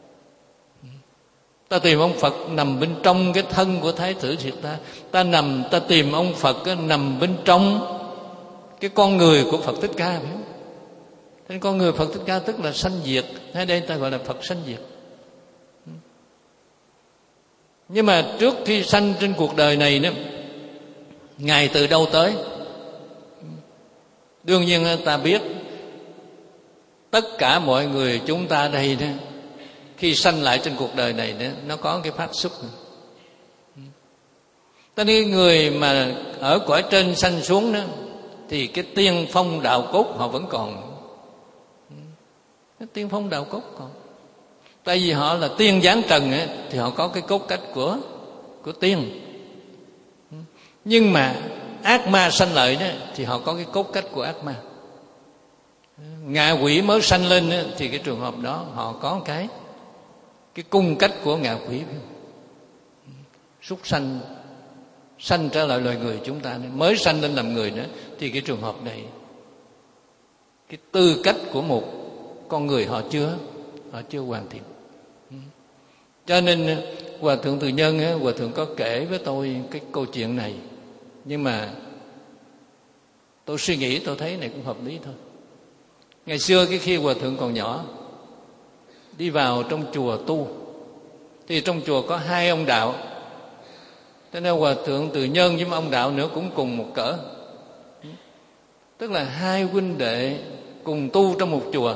Ta tìm ông Phật nằm bên trong cái thân của Thái tử Sĩ Đạt Ta. Ta nằm ta tìm ông Phật nằm bên trong cái con người của Phật Thích Ca, phải không? Thế con người Phật Thích Ca tức là sanh diệt, hay đây ta gọi là Phật sanh diệt. Nhưng mà trước khi sanh trên cuộc đời này đó, Ngài từ đâu tới? Đương nhiên ta biết tất cả mọi người chúng ta đây đó, khi sanh lại trên cuộc đời này đó, nó có cái phát xuất. Tất nhiên người mà ở cõi trên sanh xuống đó, thì cái tiên phong đạo cốt họ vẫn còn. Cái tiên phong đạo cốt còn. Tại vì họ là tiên giáng trần ấy, thì họ có cái cốt cách của của tiên. Nhưng mà ác ma sanh lợi đó, thì họ có cái cốt cách của ác ma. Ngạ quỷ mới sanh lên đó, thì cái trường hợp đó họ có cái cái cung cách của ngạ quỷ. Súc sanh sanh trở lại loài người chúng ta mới sanh lên làm người nữa, thì cái trường hợp này cái tư cách của một con người họ chưa họ chưa hoàn thiện. Cho nên Hòa thượng Từ Nhân á, Hòa thượng có kể với tôi cái câu chuyện này, nhưng mà tôi suy nghĩ tôi thấy này cũng hợp lý thôi. Ngày xưa cái khi Hòa thượng còn nhỏ, đi vào trong chùa tu, thì trong chùa có hai ông đạo. Cho nên Hòa thượng Từ Nhân với ông đạo nữa cũng cùng một cỡ, tức là hai huynh đệ cùng tu trong một chùa.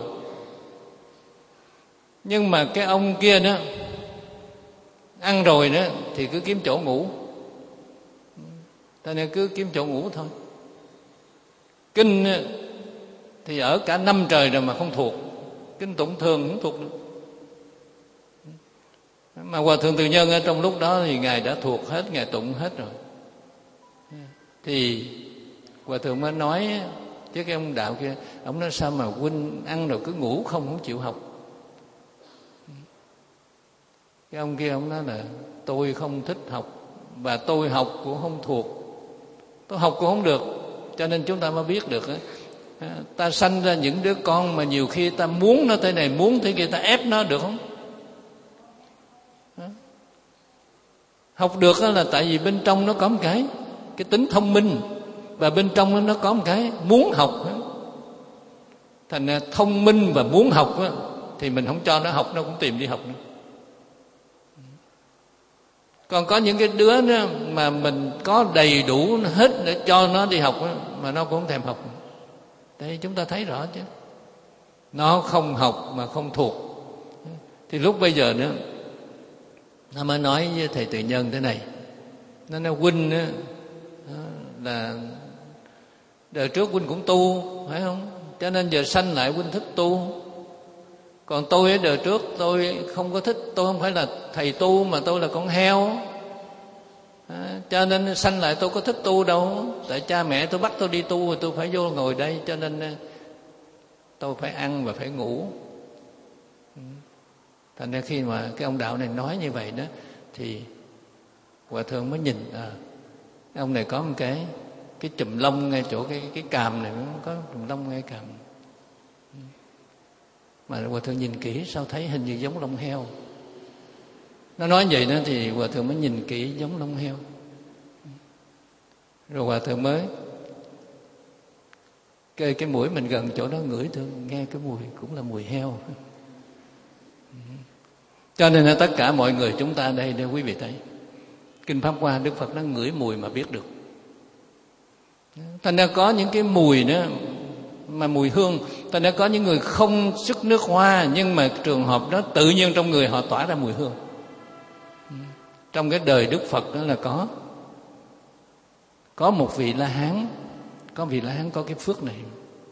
Nhưng mà cái ông kia đó, ăn rồi đó thì cứ kiếm chỗ ngủ, cho nên cứ kiếm chỗ ngủ thôi. Kinh thì ở cả năm trời rồi mà không thuộc, kinh tụng thường không thuộc được. Mà Hòa thượng Từ Nhân ở trong lúc đó thì Ngài đã thuộc hết, Ngài tụng hết rồi. Thì Hòa thượng mới nói chứ cái ông đạo kia, ông nói sao mà huynh ăn rồi cứ ngủ không, không chịu học. Cái ông kia ông nói là tôi không thích học, và tôi học cũng không thuộc, tôi học cũng không được. Cho nên chúng ta mới biết được đó, ta sanh ra những đứa con mà nhiều khi ta muốn nó thế này, muốn thế kia, ta ép nó được không? Học được là tại vì bên trong nó có một cái cái tính thông minh, và bên trong nó có một cái muốn học. Thành ra thông minh và muốn học thì mình không cho nó học, nó cũng tìm đi học nữa. Còn có những cái đứa đó mà mình có đầy đủ hết để cho nó đi học mà nó cũng không thèm học. Đây chúng ta thấy rõ chứ. Nó không học mà không thuộc. Thì lúc bây giờ nữa nó mới nói với thầy Từ Nhân thế này. Nó nói huynh đó, là đời trước huynh cũng tu, phải không? Cho nên giờ sanh lại huynh thích tu. Còn tôi ở đời trước tôi không có thích, tôi không phải là thầy tu mà tôi là con heo. À, cho nên sanh lại tôi có thích tu đâu. Tại cha mẹ tôi bắt tôi đi tu rồi tôi phải vô ngồi đây, cho nên tôi phải ăn và phải ngủ. Thành ra khi mà cái ông đạo này nói như vậy đó, thì Hòa thượng mới nhìn à, ông này có một cái cái chùm lông ngay chỗ cái cái càm này, có chùm lông ngay càm. Mà Hòa thượng nhìn kỹ sao thấy hình như giống lông heo. Nó nói vậy đó thì Hòa thượng mới nhìn kỹ giống lông heo. Rồi Hòa thượng mới kê cái mũi mình gần chỗ đó ngửi thử, nghe cái mùi cũng là mùi heo. Cho nên là tất cả mọi người chúng ta đây để quý vị thấy, Kinh Pháp Hoa Đức Phật nó ngửi mùi mà biết được. Thành ra có những cái mùi nữa mà mùi hương. Thành ra có những người không sức nước hoa, nhưng mà trường hợp đó tự nhiên trong người họ tỏa ra mùi hương. Trong cái đời Đức Phật đó là có Có một vị La Hán, Có vị La Hán có cái phước này.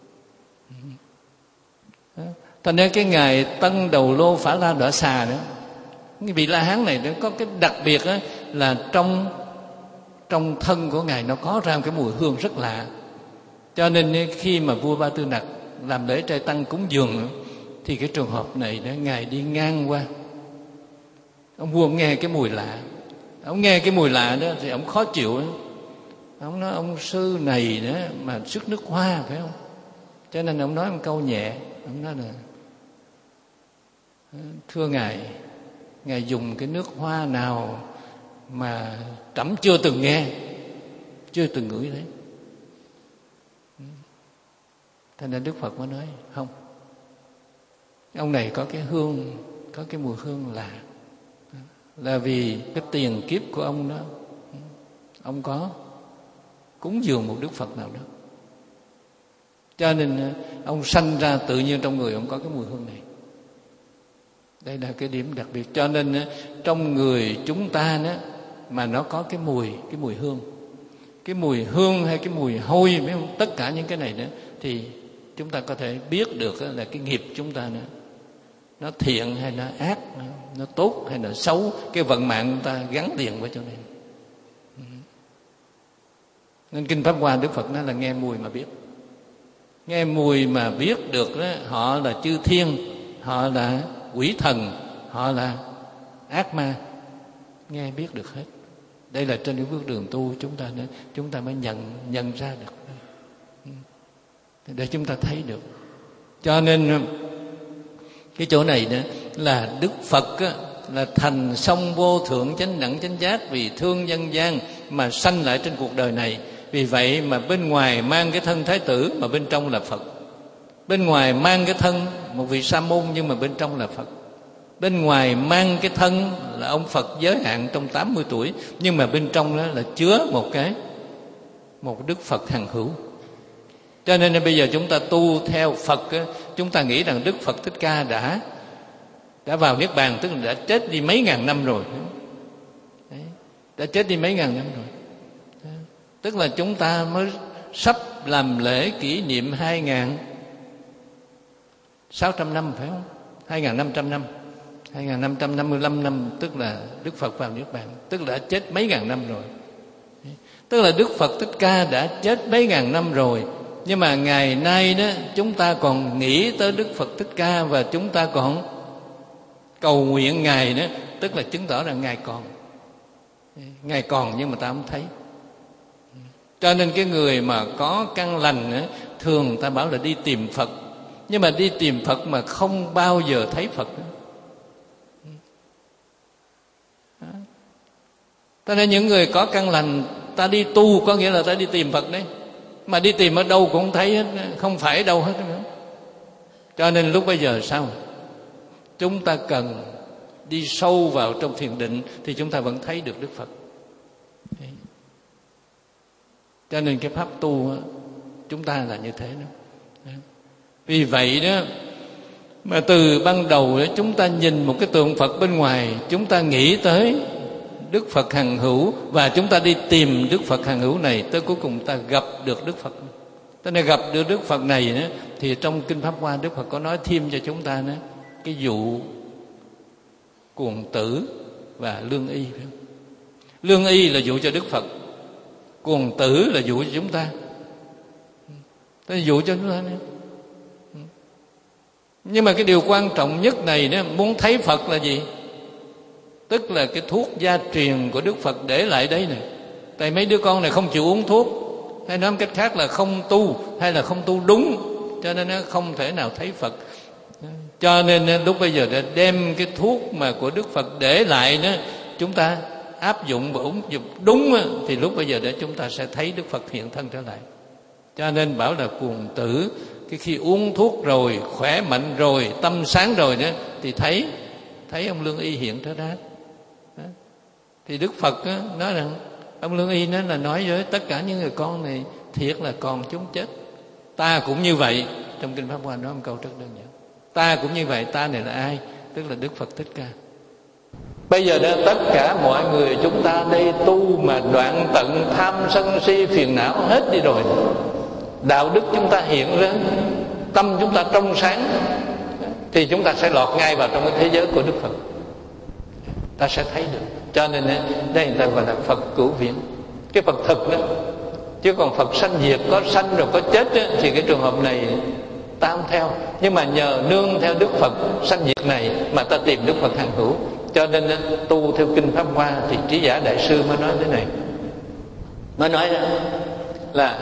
Thành ra cái ngày Tân Đầu Lô Phả La Đọa Xà đó, cái vị La Hán này nó có cái đặc biệt đó, là trong trong thân của ngài nó có ra một cái mùi hương rất lạ. Cho nên khi mà vua Ba Tư Nặc làm lễ trai tăng cúng dường, thì cái trường hợp này đó, ngài đi ngang qua, ông vua ông nghe cái mùi lạ, ông nghe cái mùi lạ đó thì ông khó chịu. Ông nói ông sư này đó mà sức nước hoa, phải không? Cho nên ông nói một câu nhẹ, ông nói là thưa ngài, ngài dùng cái nước hoa nào mà trẫm chưa từng nghe, chưa từng ngửi thấy. Thành ra Đức Phật mới nói không, ông này có cái hương, có cái mùi hương lạ, là vì cái tiền kiếp của ông đó, ông có cúng dường một Đức Phật nào đó. Cho nên ông sanh ra tự nhiên trong người ông có cái mùi hương này. Đây là cái điểm đặc biệt. Cho nên trong người chúng ta đó, mà nó có cái mùi, cái mùi hương, cái mùi hương hay cái mùi hôi, tất cả những cái này đó, thì chúng ta có thể biết được là cái nghiệp chúng ta nữa, nó thiện hay nó ác, nó tốt hay nó xấu, cái vận mạng chúng ta gắn liền với chỗ này. Nên Kinh Pháp Hoa Đức Phật nói là nghe mùi mà biết. Nghe mùi mà biết được đó, họ là chư thiên, họ là quỷ thần, họ là ác ma, nghe biết được hết. Đây là trên cái bước đường tu chúng ta nữa, chúng ta mới nhận nhận ra được, để chúng ta thấy được. Cho nên cái chỗ này đó là Đức Phật á, là thành song vô thượng chánh đẳng chánh giác, vì thương nhân gian mà sanh lại trên cuộc đời này. Vì vậy mà bên ngoài mang cái thân thái tử mà bên trong là Phật. Bên ngoài mang cái thân một vị sa môn nhưng mà bên trong là Phật. Bên ngoài mang cái thân là ông Phật giới hạn trong tám mươi tuổi, nhưng mà bên trong đó là chứa một cái một Đức Phật hằng hữu. Cho nên là bây giờ chúng ta tu theo Phật á, chúng ta nghĩ rằng Đức Phật Thích Ca đã đã vào Niết Bàn, tức là đã chết đi mấy ngàn năm rồi. Đấy, đã chết đi mấy ngàn năm rồi. Đấy, tức là chúng ta mới sắp làm lễ kỷ niệm hai ngàn sáu trăm năm, phải không? hai ngàn năm trăm năm, hai ngàn năm trăm năm mươi lăm năm, tức là Đức Phật vào Niết Bàn, tức là đã chết mấy ngàn năm rồi. Đấy, tức là Đức Phật Thích Ca đã chết mấy ngàn năm rồi. Nhưng mà ngày nay đó chúng ta còn nghĩ tới Đức Phật Thích Ca và chúng ta còn cầu nguyện Ngài đó, tức là chứng tỏ rằng Ngài còn. Ngài còn nhưng mà ta không thấy. Cho nên cái người mà có căn lành đó, thường ta bảo là đi tìm Phật. Nhưng mà đi tìm Phật mà không bao giờ thấy Phật. Cho nên những người có căn lành, ta đi tu có nghĩa là ta đi tìm Phật đấy. Mà đi tìm ở đâu cũng không thấy hết, không phải ở đâu hết nữa. Cho nên lúc bây giờ sao? Chúng ta cần đi sâu vào trong thiền định thì chúng ta vẫn thấy được Đức Phật. Đấy. Cho nên cái pháp tu đó, chúng ta là như thế đó. Đấy. Vì vậy đó mà từ ban đầu đó, chúng ta nhìn một cái tượng Phật bên ngoài, chúng ta nghĩ tới Đức Phật hằng hữu và chúng ta đi tìm Đức Phật hằng hữu này, tới cuối cùng ta gặp được Đức Phật. Cho nên gặp được Đức Phật này đó, thì trong Kinh Pháp Hoa Đức Phật có nói thêm cho chúng ta đó, cái vụ Cuồng Tử và Lương Y. Lương Y là dụ cho Đức Phật, Cuồng Tử là dụ cho chúng ta. Nó dụ cho chúng ta nữa. Nhưng mà cái điều quan trọng nhất này đó, muốn thấy Phật là gì? Tức là cái thuốc gia truyền của Đức Phật để lại đấy này. Tại mấy đứa con này không chịu uống thuốc, hay nói một cách khác là không tu, hay là không tu đúng, cho nên nó không thể nào thấy Phật. Cho nên lúc bây giờ đã đem cái thuốc mà của Đức Phật để lại đó, chúng ta áp dụng và ứng dụng đúng thì lúc bây giờ để chúng ta sẽ thấy Đức Phật hiện thân trở lại. Cho nên bảo là Cuồng Tử, cái khi uống thuốc rồi, khỏe mạnh rồi, tâm sáng rồi đó, thì thấy thấy ông Lương Y hiện trở ra. Đó. Thì Đức Phật đó, nói rằng ông Lương Y nói là nói với tất cả những người con này, thiệt là còn chúng chết. Ta cũng như vậy. Trong Kinh Pháp Hoa nói một câu rất đơn giản. Ta cũng như vậy. Ta này là ai? Tức là Đức Phật Thích Ca. Bây giờ đó tất cả mọi người chúng ta đây tu mà đoạn tận tham sân si phiền não hết đi rồi, đạo đức chúng ta hiện ra, tâm chúng ta trong sáng, thì chúng ta sẽ lọt ngay vào trong cái thế giới của Đức Phật. Ta sẽ thấy được. Cho nên đây người ta gọi là Phật cửu viễn, cái Phật thực đó. Chứ còn Phật sanh diệt, có sanh rồi có chết đó, thì cái trường hợp này ta không theo. Nhưng mà nhờ nương theo Đức Phật sanh diệt này mà ta tìm Đức Phật hằng hữu. Cho nên tu theo Kinh Pháp Hoa thì Trí Giả Đại Sư mới nói thế này, mới nói là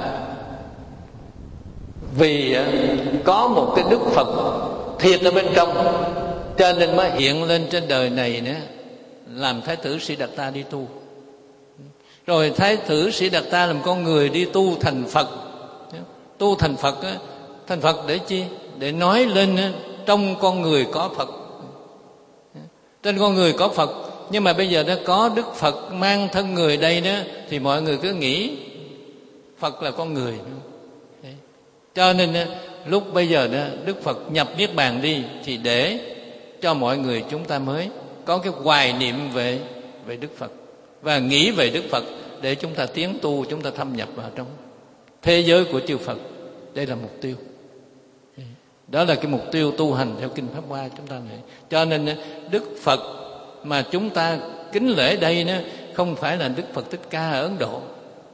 vì có một cái Đức Phật thiệt ở bên trong, cho nên mới hiện lên trên đời này nữa, làm Thái tử Sĩ Đạt Ta đi tu. Rồi Thái tử Sĩ Đạt Ta làm con người đi tu thành Phật. Tu thành Phật, thành Phật để chi? Để nói lên trong con người có Phật. Trên con người có Phật. Nhưng mà bây giờ nó có Đức Phật mang thân người đây đó, thì mọi người cứ nghĩ Phật là con người. Đấy. Cho nên lúc bây giờ đó Đức Phật nhập Niết Bàn đi thì để cho mọi người chúng ta mới có cái hoài niệm về về Đức Phật và nghĩ về Đức Phật để chúng ta tiến tu, chúng ta thâm nhập vào trong thế giới của chư Phật. Đây là mục tiêu. Đó là cái mục tiêu tu hành theo Kinh Pháp Hoa chúng ta này. Cho nên Đức Phật mà chúng ta kính lễ đây đó không phải là Đức Phật Thích Ca ở Ấn Độ,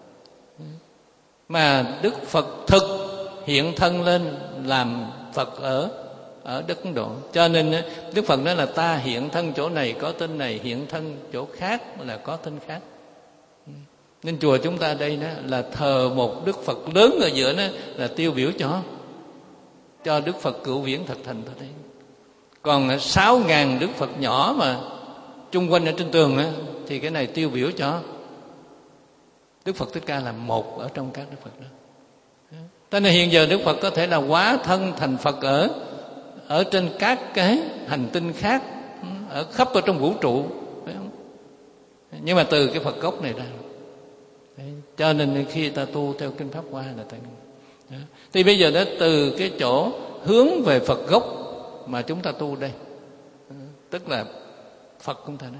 mà Đức Phật thực hiện thân lên làm Phật ở ở đất Ấn Độ. Cho nên Đức Phật nói là ta hiện thân chỗ này có tên này, hiện thân chỗ khác là có tên khác. Nên chùa chúng ta đây đó là thờ một Đức Phật lớn ở giữa đó, là tiêu biểu cho cho Đức Phật Cựu Viễn Thật Thành thôi đấy. Còn sáu ngàn Đức Phật nhỏ mà chung quanh ở trên tường đó, thì cái này tiêu biểu cho Đức Phật Thích Ca là một ở trong các Đức Phật đó. Cho nên hiện giờ Đức Phật có thể là hóa thân thành Phật ở ở trên các cái hành tinh khác, ở khắp ở trong vũ trụ, phải không? Nhưng mà từ cái Phật gốc này ra. Đấy. Cho nên khi ta tu theo Kinh Pháp Hoa là ta đó. Thì bây giờ đó từ cái chỗ hướng về Phật gốc mà chúng ta tu đây, tức là Phật chúng ta đó.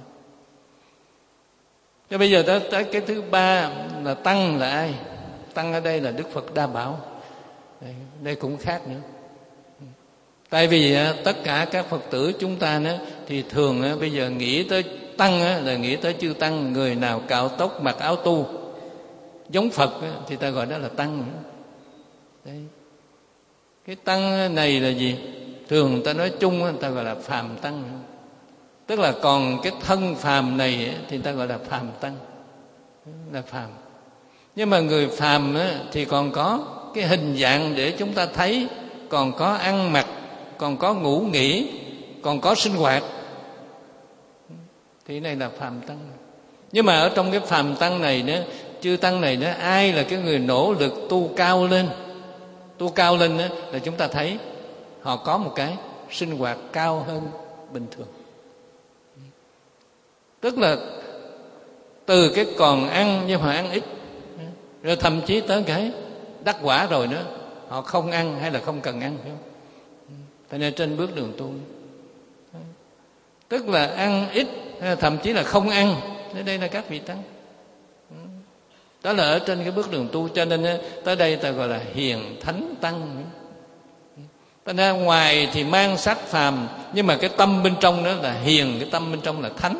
Cho bây giờ đó tới cái thứ ba là tăng là ai? Tăng ở đây là Đức Phật Đa Bảo. Đây, đây cũng khác nữa. Tại vì tất cả các Phật tử chúng ta đó, thì thường bây giờ nghĩ tới tăng là nghĩ tới chư tăng, người nào cạo tóc mặc áo tu giống Phật thì ta gọi đó là tăng. Đấy. Cái tăng này là gì? Thường ta nói chung người ta gọi là phàm tăng. Tức là còn cái thân phàm này thì ta gọi là phàm tăng, là phàm. Nhưng mà người phàm thì còn có cái hình dạng để chúng ta thấy, còn có ăn mặc, còn có ngủ nghỉ, còn có sinh hoạt, thì này là phàm tăng. Nhưng mà ở trong cái phàm tăng này nữa, chư tăng này nữa, ai là cái người nỗ lực tu cao lên, tu cao lên nữa, là chúng ta thấy họ có một cái sinh hoạt cao hơn bình thường. Tức là từ cái còn ăn nhưng mà ăn ít, rồi thậm chí tới cái đắc quả rồi nữa họ không ăn hay là không cần ăn, phải không? Tại nên trên bước đường tu, tức là ăn ít, thậm chí là không ăn, đây là các vị tăng. Đó là ở trên cái bước đường tu. Cho nên tới đây ta gọi là hiền thánh tăng. Ta ra ngoài thì mang sắc phàm, nhưng mà cái tâm bên trong đó là hiền, cái tâm bên trong là thánh.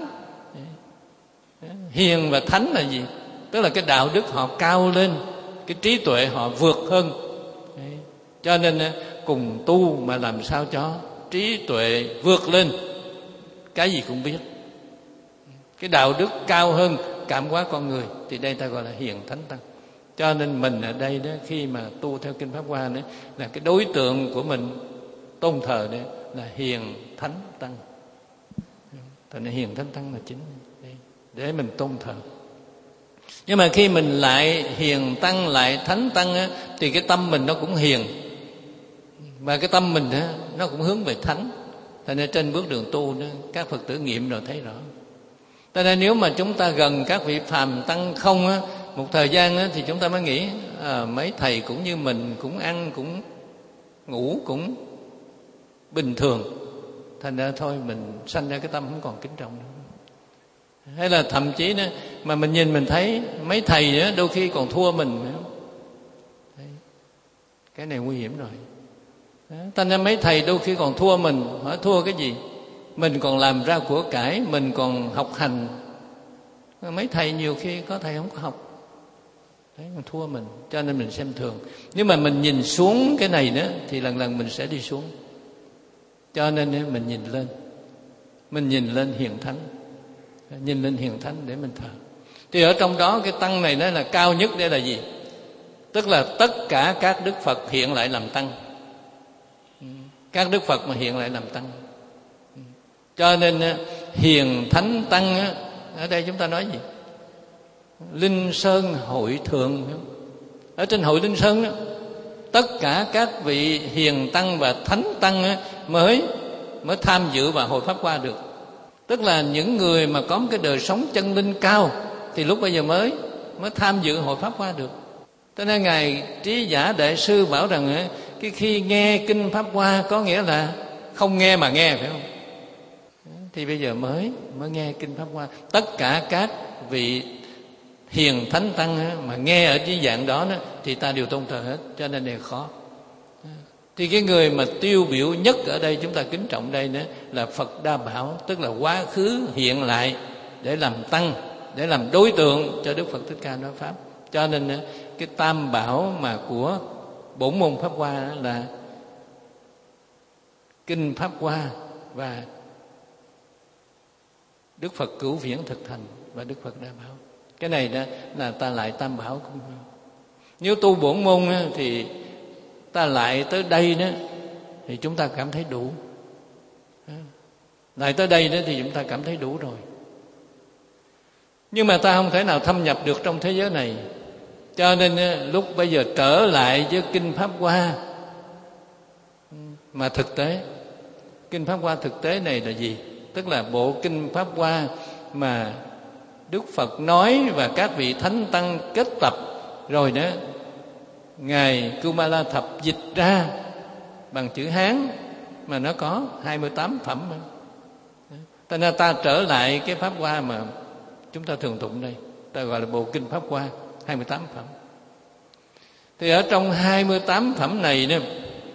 Hiền và thánh là gì? Tức là cái đạo đức họ cao lên, cái trí tuệ họ vượt hơn. Cho nên cùng tu mà làm sao cho trí tuệ vượt lên, cái gì cũng biết, cái đạo đức cao hơn cảm hóa con người, thì đây ta gọi là hiền thánh tăng. Cho nên mình ở đây đó, khi mà tu theo Kinh Pháp Hoa đó, là cái đối tượng của mình tôn thờ đó là hiền thánh tăng. Thành ra hiền thánh tăng là chính để mình tôn thờ. Nhưng mà khi mình lại hiền tăng lại thánh tăng á, thì cái tâm mình nó cũng hiền, và cái tâm mình á, nó cũng hướng về thánh. Thành ra trên bước đường tu đó, các Phật tử nghiệm rồi thấy rõ. Cho nên nếu mà chúng ta gần các vị phàm tăng không á, một thời gian á, thì chúng ta mới nghĩ à, mấy thầy cũng như mình, cũng ăn, cũng ngủ, cũng bình thường. Thành ra thôi mình sanh ra cái tâm không còn kính trọng nữa. Hay là thậm chí đó, mà mình nhìn mình thấy mấy thầy đó, đôi khi còn thua mình. Đấy. Cái này nguy hiểm rồi. Thành ra mấy thầy đôi khi còn thua mình. Hỏi thua cái gì? Mình còn làm ra của cải, mình còn học hành. Mấy thầy nhiều khi có thầy không có học, đấy, còn thua mình. Cho nên mình xem thường. Nếu mà mình nhìn xuống cái này nữa, thì lần lần mình sẽ đi xuống. Cho nên mình nhìn lên, mình nhìn lên hiền thánh, nhìn lên hiền thánh để mình thờ. Thì ở trong đó cái tăng này nó là cao nhất. Đây là gì? Tức là tất cả các Đức Phật hiện lại làm tăng. Các Đức Phật mà hiện lại làm tăng. Cho nên hiền thánh tăng ở đây chúng ta nói gì? Linh Sơn hội thượng. Ở trên hội Linh Sơn đó, tất cả các vị hiền tăng và thánh tăng mới mới tham dự vào hội Pháp Hoa được. Tức là những người mà có một cái đời sống chân linh cao thì lúc bây giờ mới mới tham dự hội Pháp Hoa được. Cho nên Ngài Trí Giả Đại Sư bảo rằng cái khi nghe Kinh Pháp Hoa có nghĩa là không nghe mà nghe, phải không? Thì bây giờ mới mới nghe Kinh Pháp Hoa. Tất cả các vị hiền thánh tăng mà nghe ở cái dạng đó, đó thì ta đều tôn thờ hết, cho nên là khó. Thì cái người mà tiêu biểu nhất ở đây chúng ta kính trọng đây nữa là Phật Đa Bảo, tức là quá khứ hiện lại để làm tăng, để làm đối tượng cho Đức Phật Thích Ca nói pháp. Cho nên cái tam bảo mà của bổn môn Pháp Hoa là Kinh Pháp Hoa và Đức Phật Cửu Viễn Thực Thành và Đức Phật Đa Bảo. Cái này đó là ta lại tam bảo cũng không. Nếu tu bổn môn thì ta lại tới đây đó thì chúng ta cảm thấy đủ. Lại tới đây đó thì chúng ta cảm thấy đủ rồi. Nhưng mà ta không thể nào thâm nhập được trong thế giới này. Cho nên lúc bây giờ trở lại với Kinh Pháp Hoa mà thực tế. Kinh Pháp Hoa thực tế này là gì? Tức là bộ Kinh Pháp Hoa mà Đức Phật nói và các vị thánh tăng kết tập rồi đó, Ngài Kumala Thập dịch ra bằng chữ Hán mà nó có hai mươi tám phẩm. Cho nên ta trở lại cái Pháp Hoa mà chúng ta thường tụng đây, ta gọi là bộ Kinh Pháp Hoa hai mươi tám phẩm. Thì ở trong hai mươi tám phẩm này đó,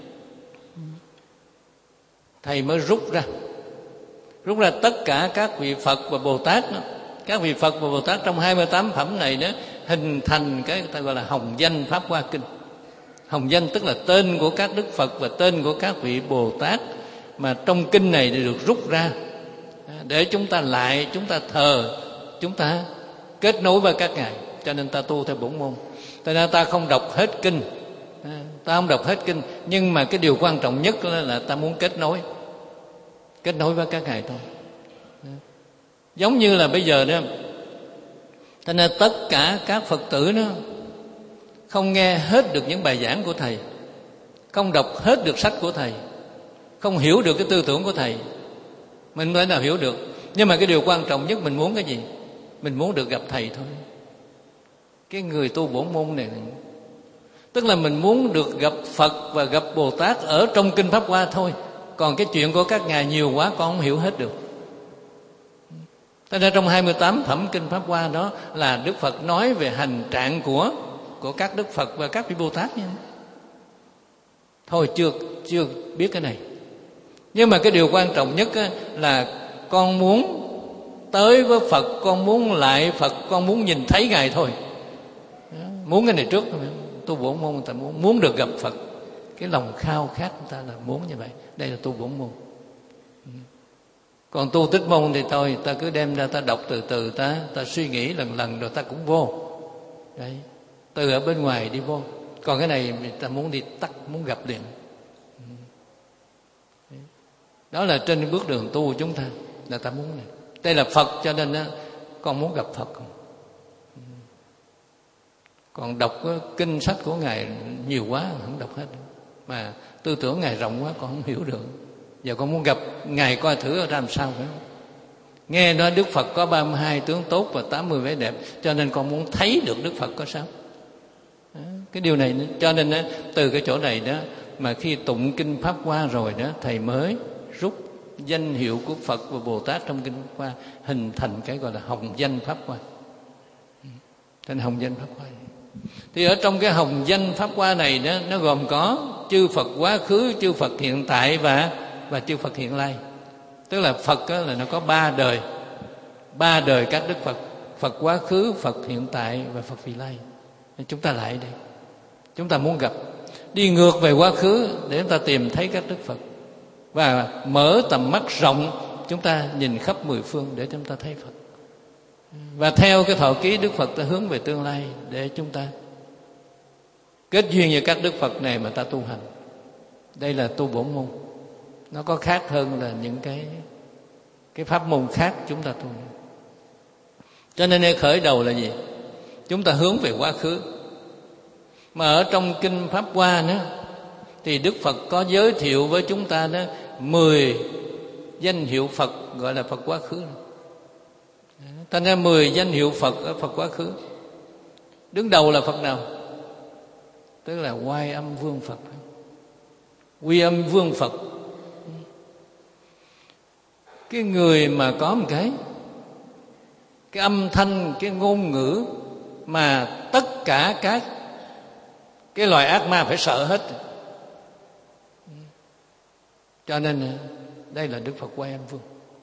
Thầy mới rút ra Rút ra tất cả các vị Phật và Bồ Tát đó. Các vị Phật và Bồ Tát trong hai mươi tám phẩm này đó hình thành cái ta gọi là Hồng Danh Pháp Hoa Kinh. Hồng Danh tức là tên của các Đức Phật và tên của các vị Bồ Tát mà trong kinh này được rút ra để chúng ta lại, chúng ta thờ, chúng ta kết nối với các ngài. Cho nên ta tu theo bổn môn. Cho nên ta không đọc hết kinh, ta không đọc hết kinh, nhưng mà cái điều quan trọng nhất là ta muốn kết nối, kết nối với các ngài thôi. Giống như là bây giờ đó, cho nên tất cả các Phật tử đó không nghe hết được những bài giảng của thầy, không đọc hết được sách của thầy, không hiểu được cái tư tưởng của thầy. Mình không thể nào hiểu được. Nhưng mà cái điều quan trọng nhất mình muốn cái gì? Mình muốn được gặp thầy thôi. Cái người tu bổn môn này, tức là mình muốn được gặp Phật và gặp Bồ Tát ở trong Kinh Pháp Hoa thôi. Còn cái chuyện của các ngài nhiều quá con không hiểu hết được. Thế nên trong hai mươi tám phẩm Kinh Pháp Hoa đó là Đức Phật nói về hành trạng của của các Đức Phật và các vị Bồ Tát nha. Thôi chưa chưa biết cái này. Nhưng mà cái điều quan trọng nhất là con muốn tới với Phật, con muốn lại Phật, con muốn nhìn thấy ngài thôi. Muốn cái này trước. Tu bổn môn người ta muốn muốn được gặp Phật. Cái lòng khao khát người ta là muốn như vậy. Đây là tu bổn môn. Còn tu tích môn thì thôi, ta cứ đem ra ta đọc từ từ, ta ta suy nghĩ lần lần rồi ta cũng vô. Đấy, từ ở bên ngoài đi vô. Còn cái này ta muốn đi tắt, muốn gặp liền. Đó là trên bước đường tu chúng ta là ta muốn này. Đây là Phật cho nên đó, con muốn gặp Phật. Còn đọc kinh sách của ngài nhiều quá không đọc hết, mà tư tưởng ngài rộng quá con không hiểu được. Giờ con muốn gặp ngài coi thử ở làm sao phải không? Nghe nói Đức Phật có ba mươi hai tướng tốt và tám mươi vẻ đẹp, cho nên con muốn thấy được Đức Phật có sao. Đó, cái điều này cho nên đó, từ cái chỗ này đó mà khi tụng kinh Pháp Hoa rồi đó, thầy mới rút danh hiệu của Phật và Bồ Tát trong kinh Pháp Hoa hình thành cái gọi là Hồng Danh Pháp Hoa. Tên Hồng Danh Pháp Hoa. Thì ở trong cái Hồng Danh Pháp Hoa này đó, nó gồm có chư Phật quá khứ, chư Phật hiện tại và và chư Phật hiện lai. Tức là Phật đó, là nó có ba đời, ba đời các Đức Phật: Phật quá khứ, Phật hiện tại và Phật vị lai. Chúng ta lại đây, chúng ta muốn gặp, đi ngược về quá khứ để chúng ta tìm thấy các Đức Phật, và mở tầm mắt rộng, chúng ta nhìn khắp mười phương để chúng ta thấy Phật. Và theo cái thọ ký Đức Phật ta hướng về tương lai để chúng ta kết duyên với các Đức Phật này mà ta tu hành. Đây là tu bổn môn. Nó có khác hơn là những cái cái pháp môn khác chúng ta tu. Cho nên khởi đầu là gì? Chúng ta hướng về quá khứ. Mà ở trong kinh Pháp Hoa nữa thì Đức Phật có giới thiệu với chúng ta đó mười danh hiệu Phật gọi là Phật quá khứ. Thành ra mười danh hiệu Phật ở Phật quá khứ. Đứng đầu là Phật nào? tức là Oai Âm Vương Phật, Quy Âm Vương Phật. Cái người mà có một cái cái âm thanh, cái ngôn ngữ mà tất cả các cái loài ác ma phải sợ hết. Cho nên đây là Đức Phật Oai Âm Vương.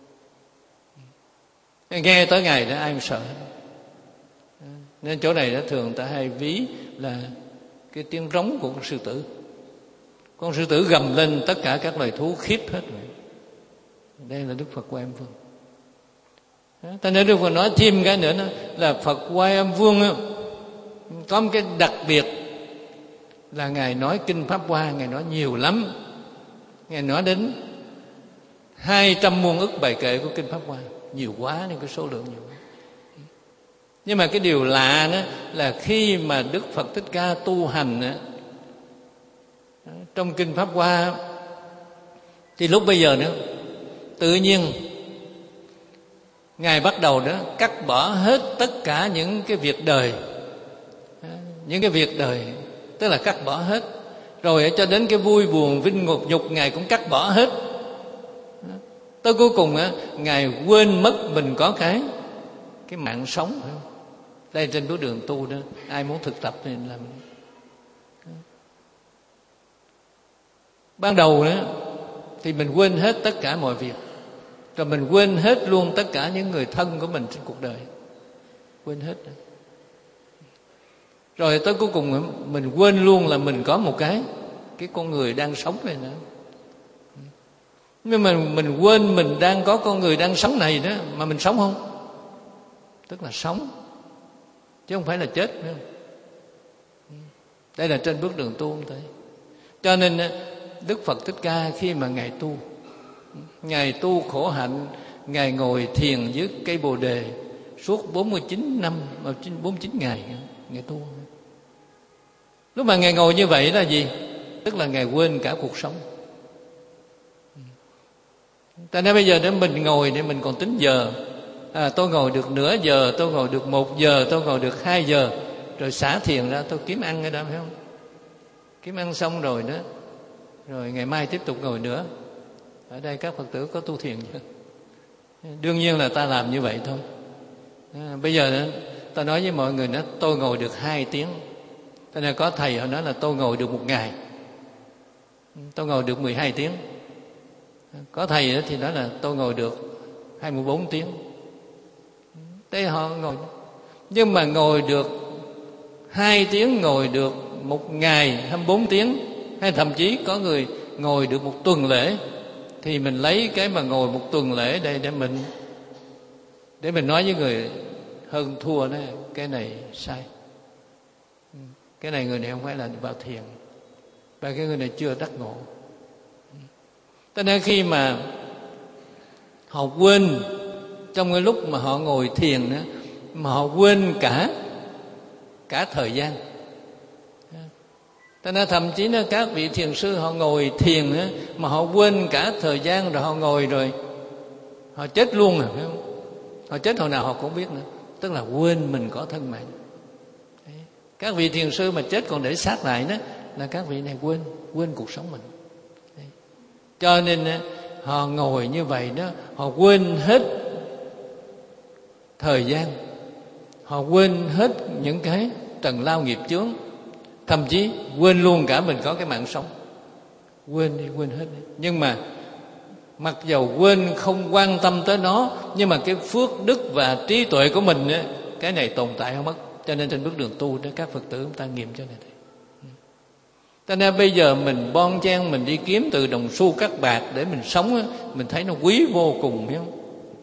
Nghe tới Ngài đó ai mà sợ. Nên chỗ này đó thường ta hay ví là cái tiếng rống của con sư tử. Con sư tử gầm lên tất cả các loài thú khiếp hết rồi. Đây là Đức Phật Oai Âm Vương. Ta nên Đức Phật nói thêm cái nữa đó, là Phật Oai Âm Vương đó, có một cái đặc biệt là Ngài nói Kinh Pháp Hoa, Ngài nói nhiều lắm. Ngài nói đến hai trăm muôn ức bài kệ của Kinh Pháp Hoa, nhiều quá nên cái số lượng nhiều quá. Nhưng mà cái điều lạ đó là khi mà Đức Phật Thích Ca tu hành đó, trong Kinh Pháp Hoa thì lúc bây giờ nữa tự nhiên Ngài bắt đầu đó cắt bỏ hết tất cả những cái việc đời, những cái việc đời, tức là cắt bỏ hết. Rồi cho đến cái vui buồn vinh ngục nhục Ngài cũng cắt bỏ hết. Tới cuối cùng á, Ngài quên mất mình có cái cái mạng sống, phải không? Đây trên bước đường tu đó, ai muốn thực tập thì làm. Ban đầu đó thì mình quên hết tất cả mọi việc, rồi mình quên hết luôn tất cả những người thân của mình trên cuộc đời, quên hết. Rồi tới cuối cùng mình quên luôn là mình có một cái cái con người đang sống này nữa. Nhưng mà mình quên mình đang có con người đang sống này đó, mà mình sống không? Tức là sống, chứ không phải là chết nữa. Đây là trên bước đường tu không thấy. Cho nên Đức Phật Thích Ca khi mà Ngài tu, Ngài tu khổ hạnh, Ngài ngồi thiền dưới cây Bồ Đề suốt bốn mươi chín năm, bốn mươi chín ngày Ngài tu. Lúc mà Ngài ngồi như vậy là gì? Tức là Ngài quên cả cuộc sống. Tại nên bây giờ để mình ngồi để mình còn tính giờ. À, tôi ngồi được nửa giờ, tôi ngồi được một giờ, tôi ngồi được hai giờ, rồi xả thiền ra tôi kiếm ăn ở đó, phải không? Kiếm ăn xong rồi đó, rồi ngày mai tiếp tục ngồi nữa. Ở đây các Phật tử có tu thiền chưa? Đương nhiên là ta làm như vậy thôi. À, bây giờ đó, ta nói với mọi người đó, tôi ngồi được hai tiếng. Thế nên có thầy họ nói là tôi ngồi được một ngày, tôi ngồi được mười hai tiếng. Có thầy thì nói là tôi ngồi được hai mươi bốn tiếng. Thế họ ngồi, nhưng mà ngồi được hai tiếng, ngồi được một ngày hai mươi bốn tiếng, hay thậm chí có người ngồi được một tuần lễ, thì mình lấy cái mà ngồi một tuần lễ đây để mình để mình nói với người hơn thua đó, cái này sai, cái này người này không phải là vào thiền, và cái người này chưa đắc ngộ. Cho nên khi mà họ quên trong cái lúc mà họ ngồi thiền đó, mà họ quên cả cả thời gian. Cho nên thậm chí là các vị thiền sư họ ngồi thiền đó, mà họ quên cả thời gian, rồi họ ngồi rồi họ chết luôn rồi, phải không? Họ chết hồi nào họ cũng biết nữa, tức là quên mình có thân mạng. Đấy. Các vị thiền sư mà chết còn để xác lại đó là các vị này quên quên cuộc sống mình. Đấy. Cho nên họ ngồi như vậy đó, họ quên hết thời gian, họ quên hết những cái trần lao nghiệp chướng, thậm chí quên luôn cả mình có cái mạng sống. Quên đi, quên hết đi. Nhưng mà mặc dầu quên không quan tâm tới nó, nhưng mà cái phước đức và trí tuệ của mình ấy, cái này tồn tại không mất. Cho nên trên bước đường tu đó các Phật tử chúng ta nghiệm cho này thôi. Cho nên bây giờ mình bon chen, mình đi kiếm từ đồng xu cát bạc để mình sống ấy, mình thấy nó quý vô cùng, hiểu không?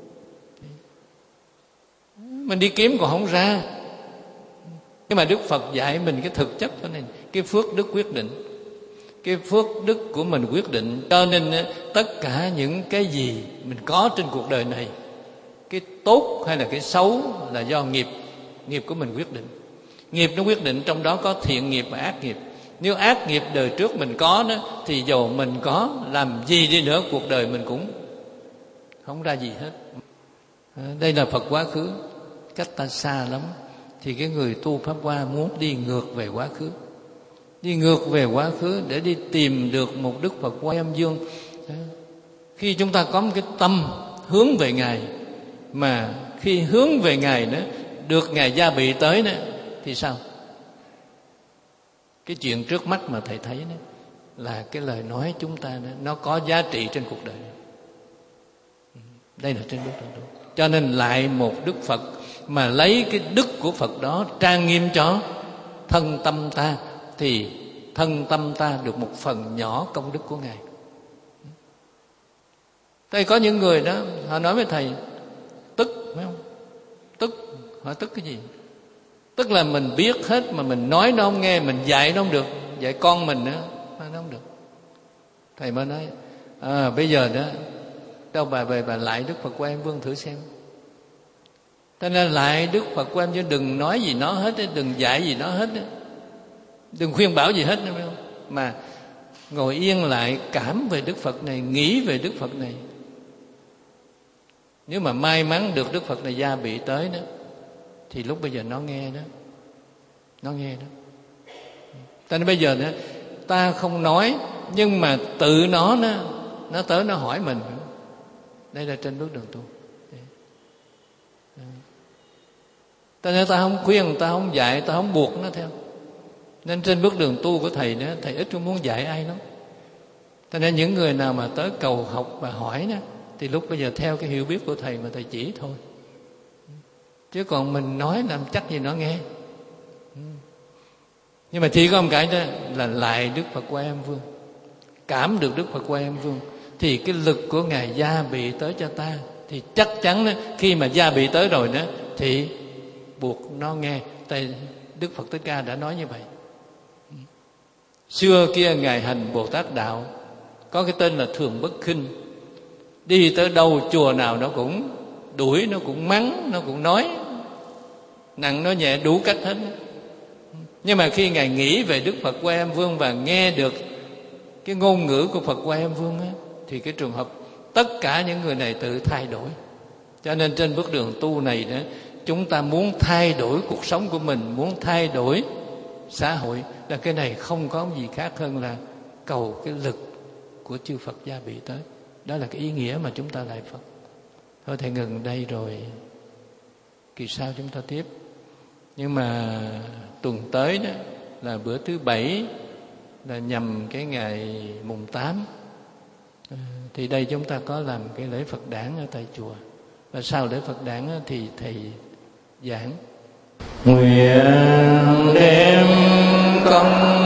Mình đi kiếm còn không ra. Nhưng mà Đức Phật dạy mình cái thực chất đó này, cái phước đức quyết định. Cái phước đức của mình quyết định. Cho nên tất cả những cái gì mình có trên cuộc đời này, cái tốt hay là cái xấu là do nghiệp, nghiệp của mình quyết định. Nghiệp nó quyết định, trong đó có thiện nghiệp và ác nghiệp. Nếu ác nghiệp đời trước mình có đó, thì dầu mình có làm gì đi nữa, cuộc đời mình cũng không ra gì hết. Đây là Phật quá khứ, cách ta xa lắm. Thì cái người tu Pháp Hoa muốn đi ngược về quá khứ, đi ngược về quá khứ để đi tìm được một Đức Phật Quan Âm Dương. Khi chúng ta có một cái tâm hướng về Ngài, mà khi hướng về Ngài đó, được Ngài gia bị tới đó, thì sao? Cái chuyện trước mắt mà thầy thấy đó là cái lời nói chúng ta đó, nó có giá trị trên cuộc đời. Đây là trên bước đường tu. Cho nên lại một Đức Phật mà lấy cái đức của Phật đó trang nghiêm cho thân tâm ta, thì thân tâm ta được một phần nhỏ công đức của Ngài. Đây có những người đó, họ nói với thầy tức, phải không? Tức, họ tức cái gì? Tức là mình biết hết mà mình nói nó không nghe, mình dạy nó không được, dạy con mình nữa nó không được. Thầy mới nói à, bây giờ đó đâu bà về bà lại Đức Phật Quan Âm Vương thử xem. Cho nên lại Đức Phật Quan Âm Vương đừng nói gì nó hết, đừng dạy gì nó hết, đừng khuyên bảo gì hết, phải không? Mà ngồi yên lại cảm về Đức Phật này, nghĩ về Đức Phật này. Nếu mà may mắn được Đức Phật này gia bị tới đó, thì lúc bây giờ nó nghe đó, nó nghe đó. Cho nên bây giờ đó, ta không nói, nhưng mà tự nó nó nó tới nó hỏi mình. Đây là trên bước đường tu. Cho nên ta không khuyên, ta không dạy, ta không buộc nó theo. Nên trên bước đường tu của thầy đó, thầy ít muốn dạy ai lắm. Cho nên những người nào mà tới cầu học và hỏi đó, thì lúc bây giờ theo cái hiểu biết của thầy mà thầy chỉ thôi. Chứ còn mình nói làm chắc gì nó nghe. Nhưng mà chỉ có một cái đó là lại Đức Phật Quan Âm Vương, cảm được Đức Phật Quan Âm Vương, thì cái lực của Ngài gia bị tới cho ta, thì chắc chắn đó, khi mà gia bị tới rồi đó, thì buộc nó nghe. Tại Đức Phật Thích Ca đã nói như vậy. Xưa kia Ngài hành Bồ Tát Đạo, có cái tên là Thường Bất Khinh. Đi tới đâu chùa nào nó cũng đuổi, nó cũng mắng, nó cũng nói nặng nói nhẹ đủ cách hết. Nhưng mà khi Ngài nghĩ về Đức Phật Quan Âm Vương và nghe được cái ngôn ngữ của Phật Quan Âm Vương á, thì cái trường hợp tất cả những người này tự thay đổi. Cho nên trên bước đường tu này đó, chúng ta muốn thay đổi cuộc sống của mình, muốn thay đổi xã hội, là cái này không có gì khác hơn là cầu cái lực của chư Phật gia bị tới. Đó là cái ý nghĩa mà chúng ta lại Phật. Thôi thầy ngừng đây rồi kỳ sau chúng ta tiếp. Nhưng mà tuần tới đó là bữa thứ bảy, là nhằm cái ngày mùng tám, thì đây chúng ta có làm cái lễ Phật đản ở tại chùa. Và sau lễ Phật đản thì thầy giảng. Nguyện đem công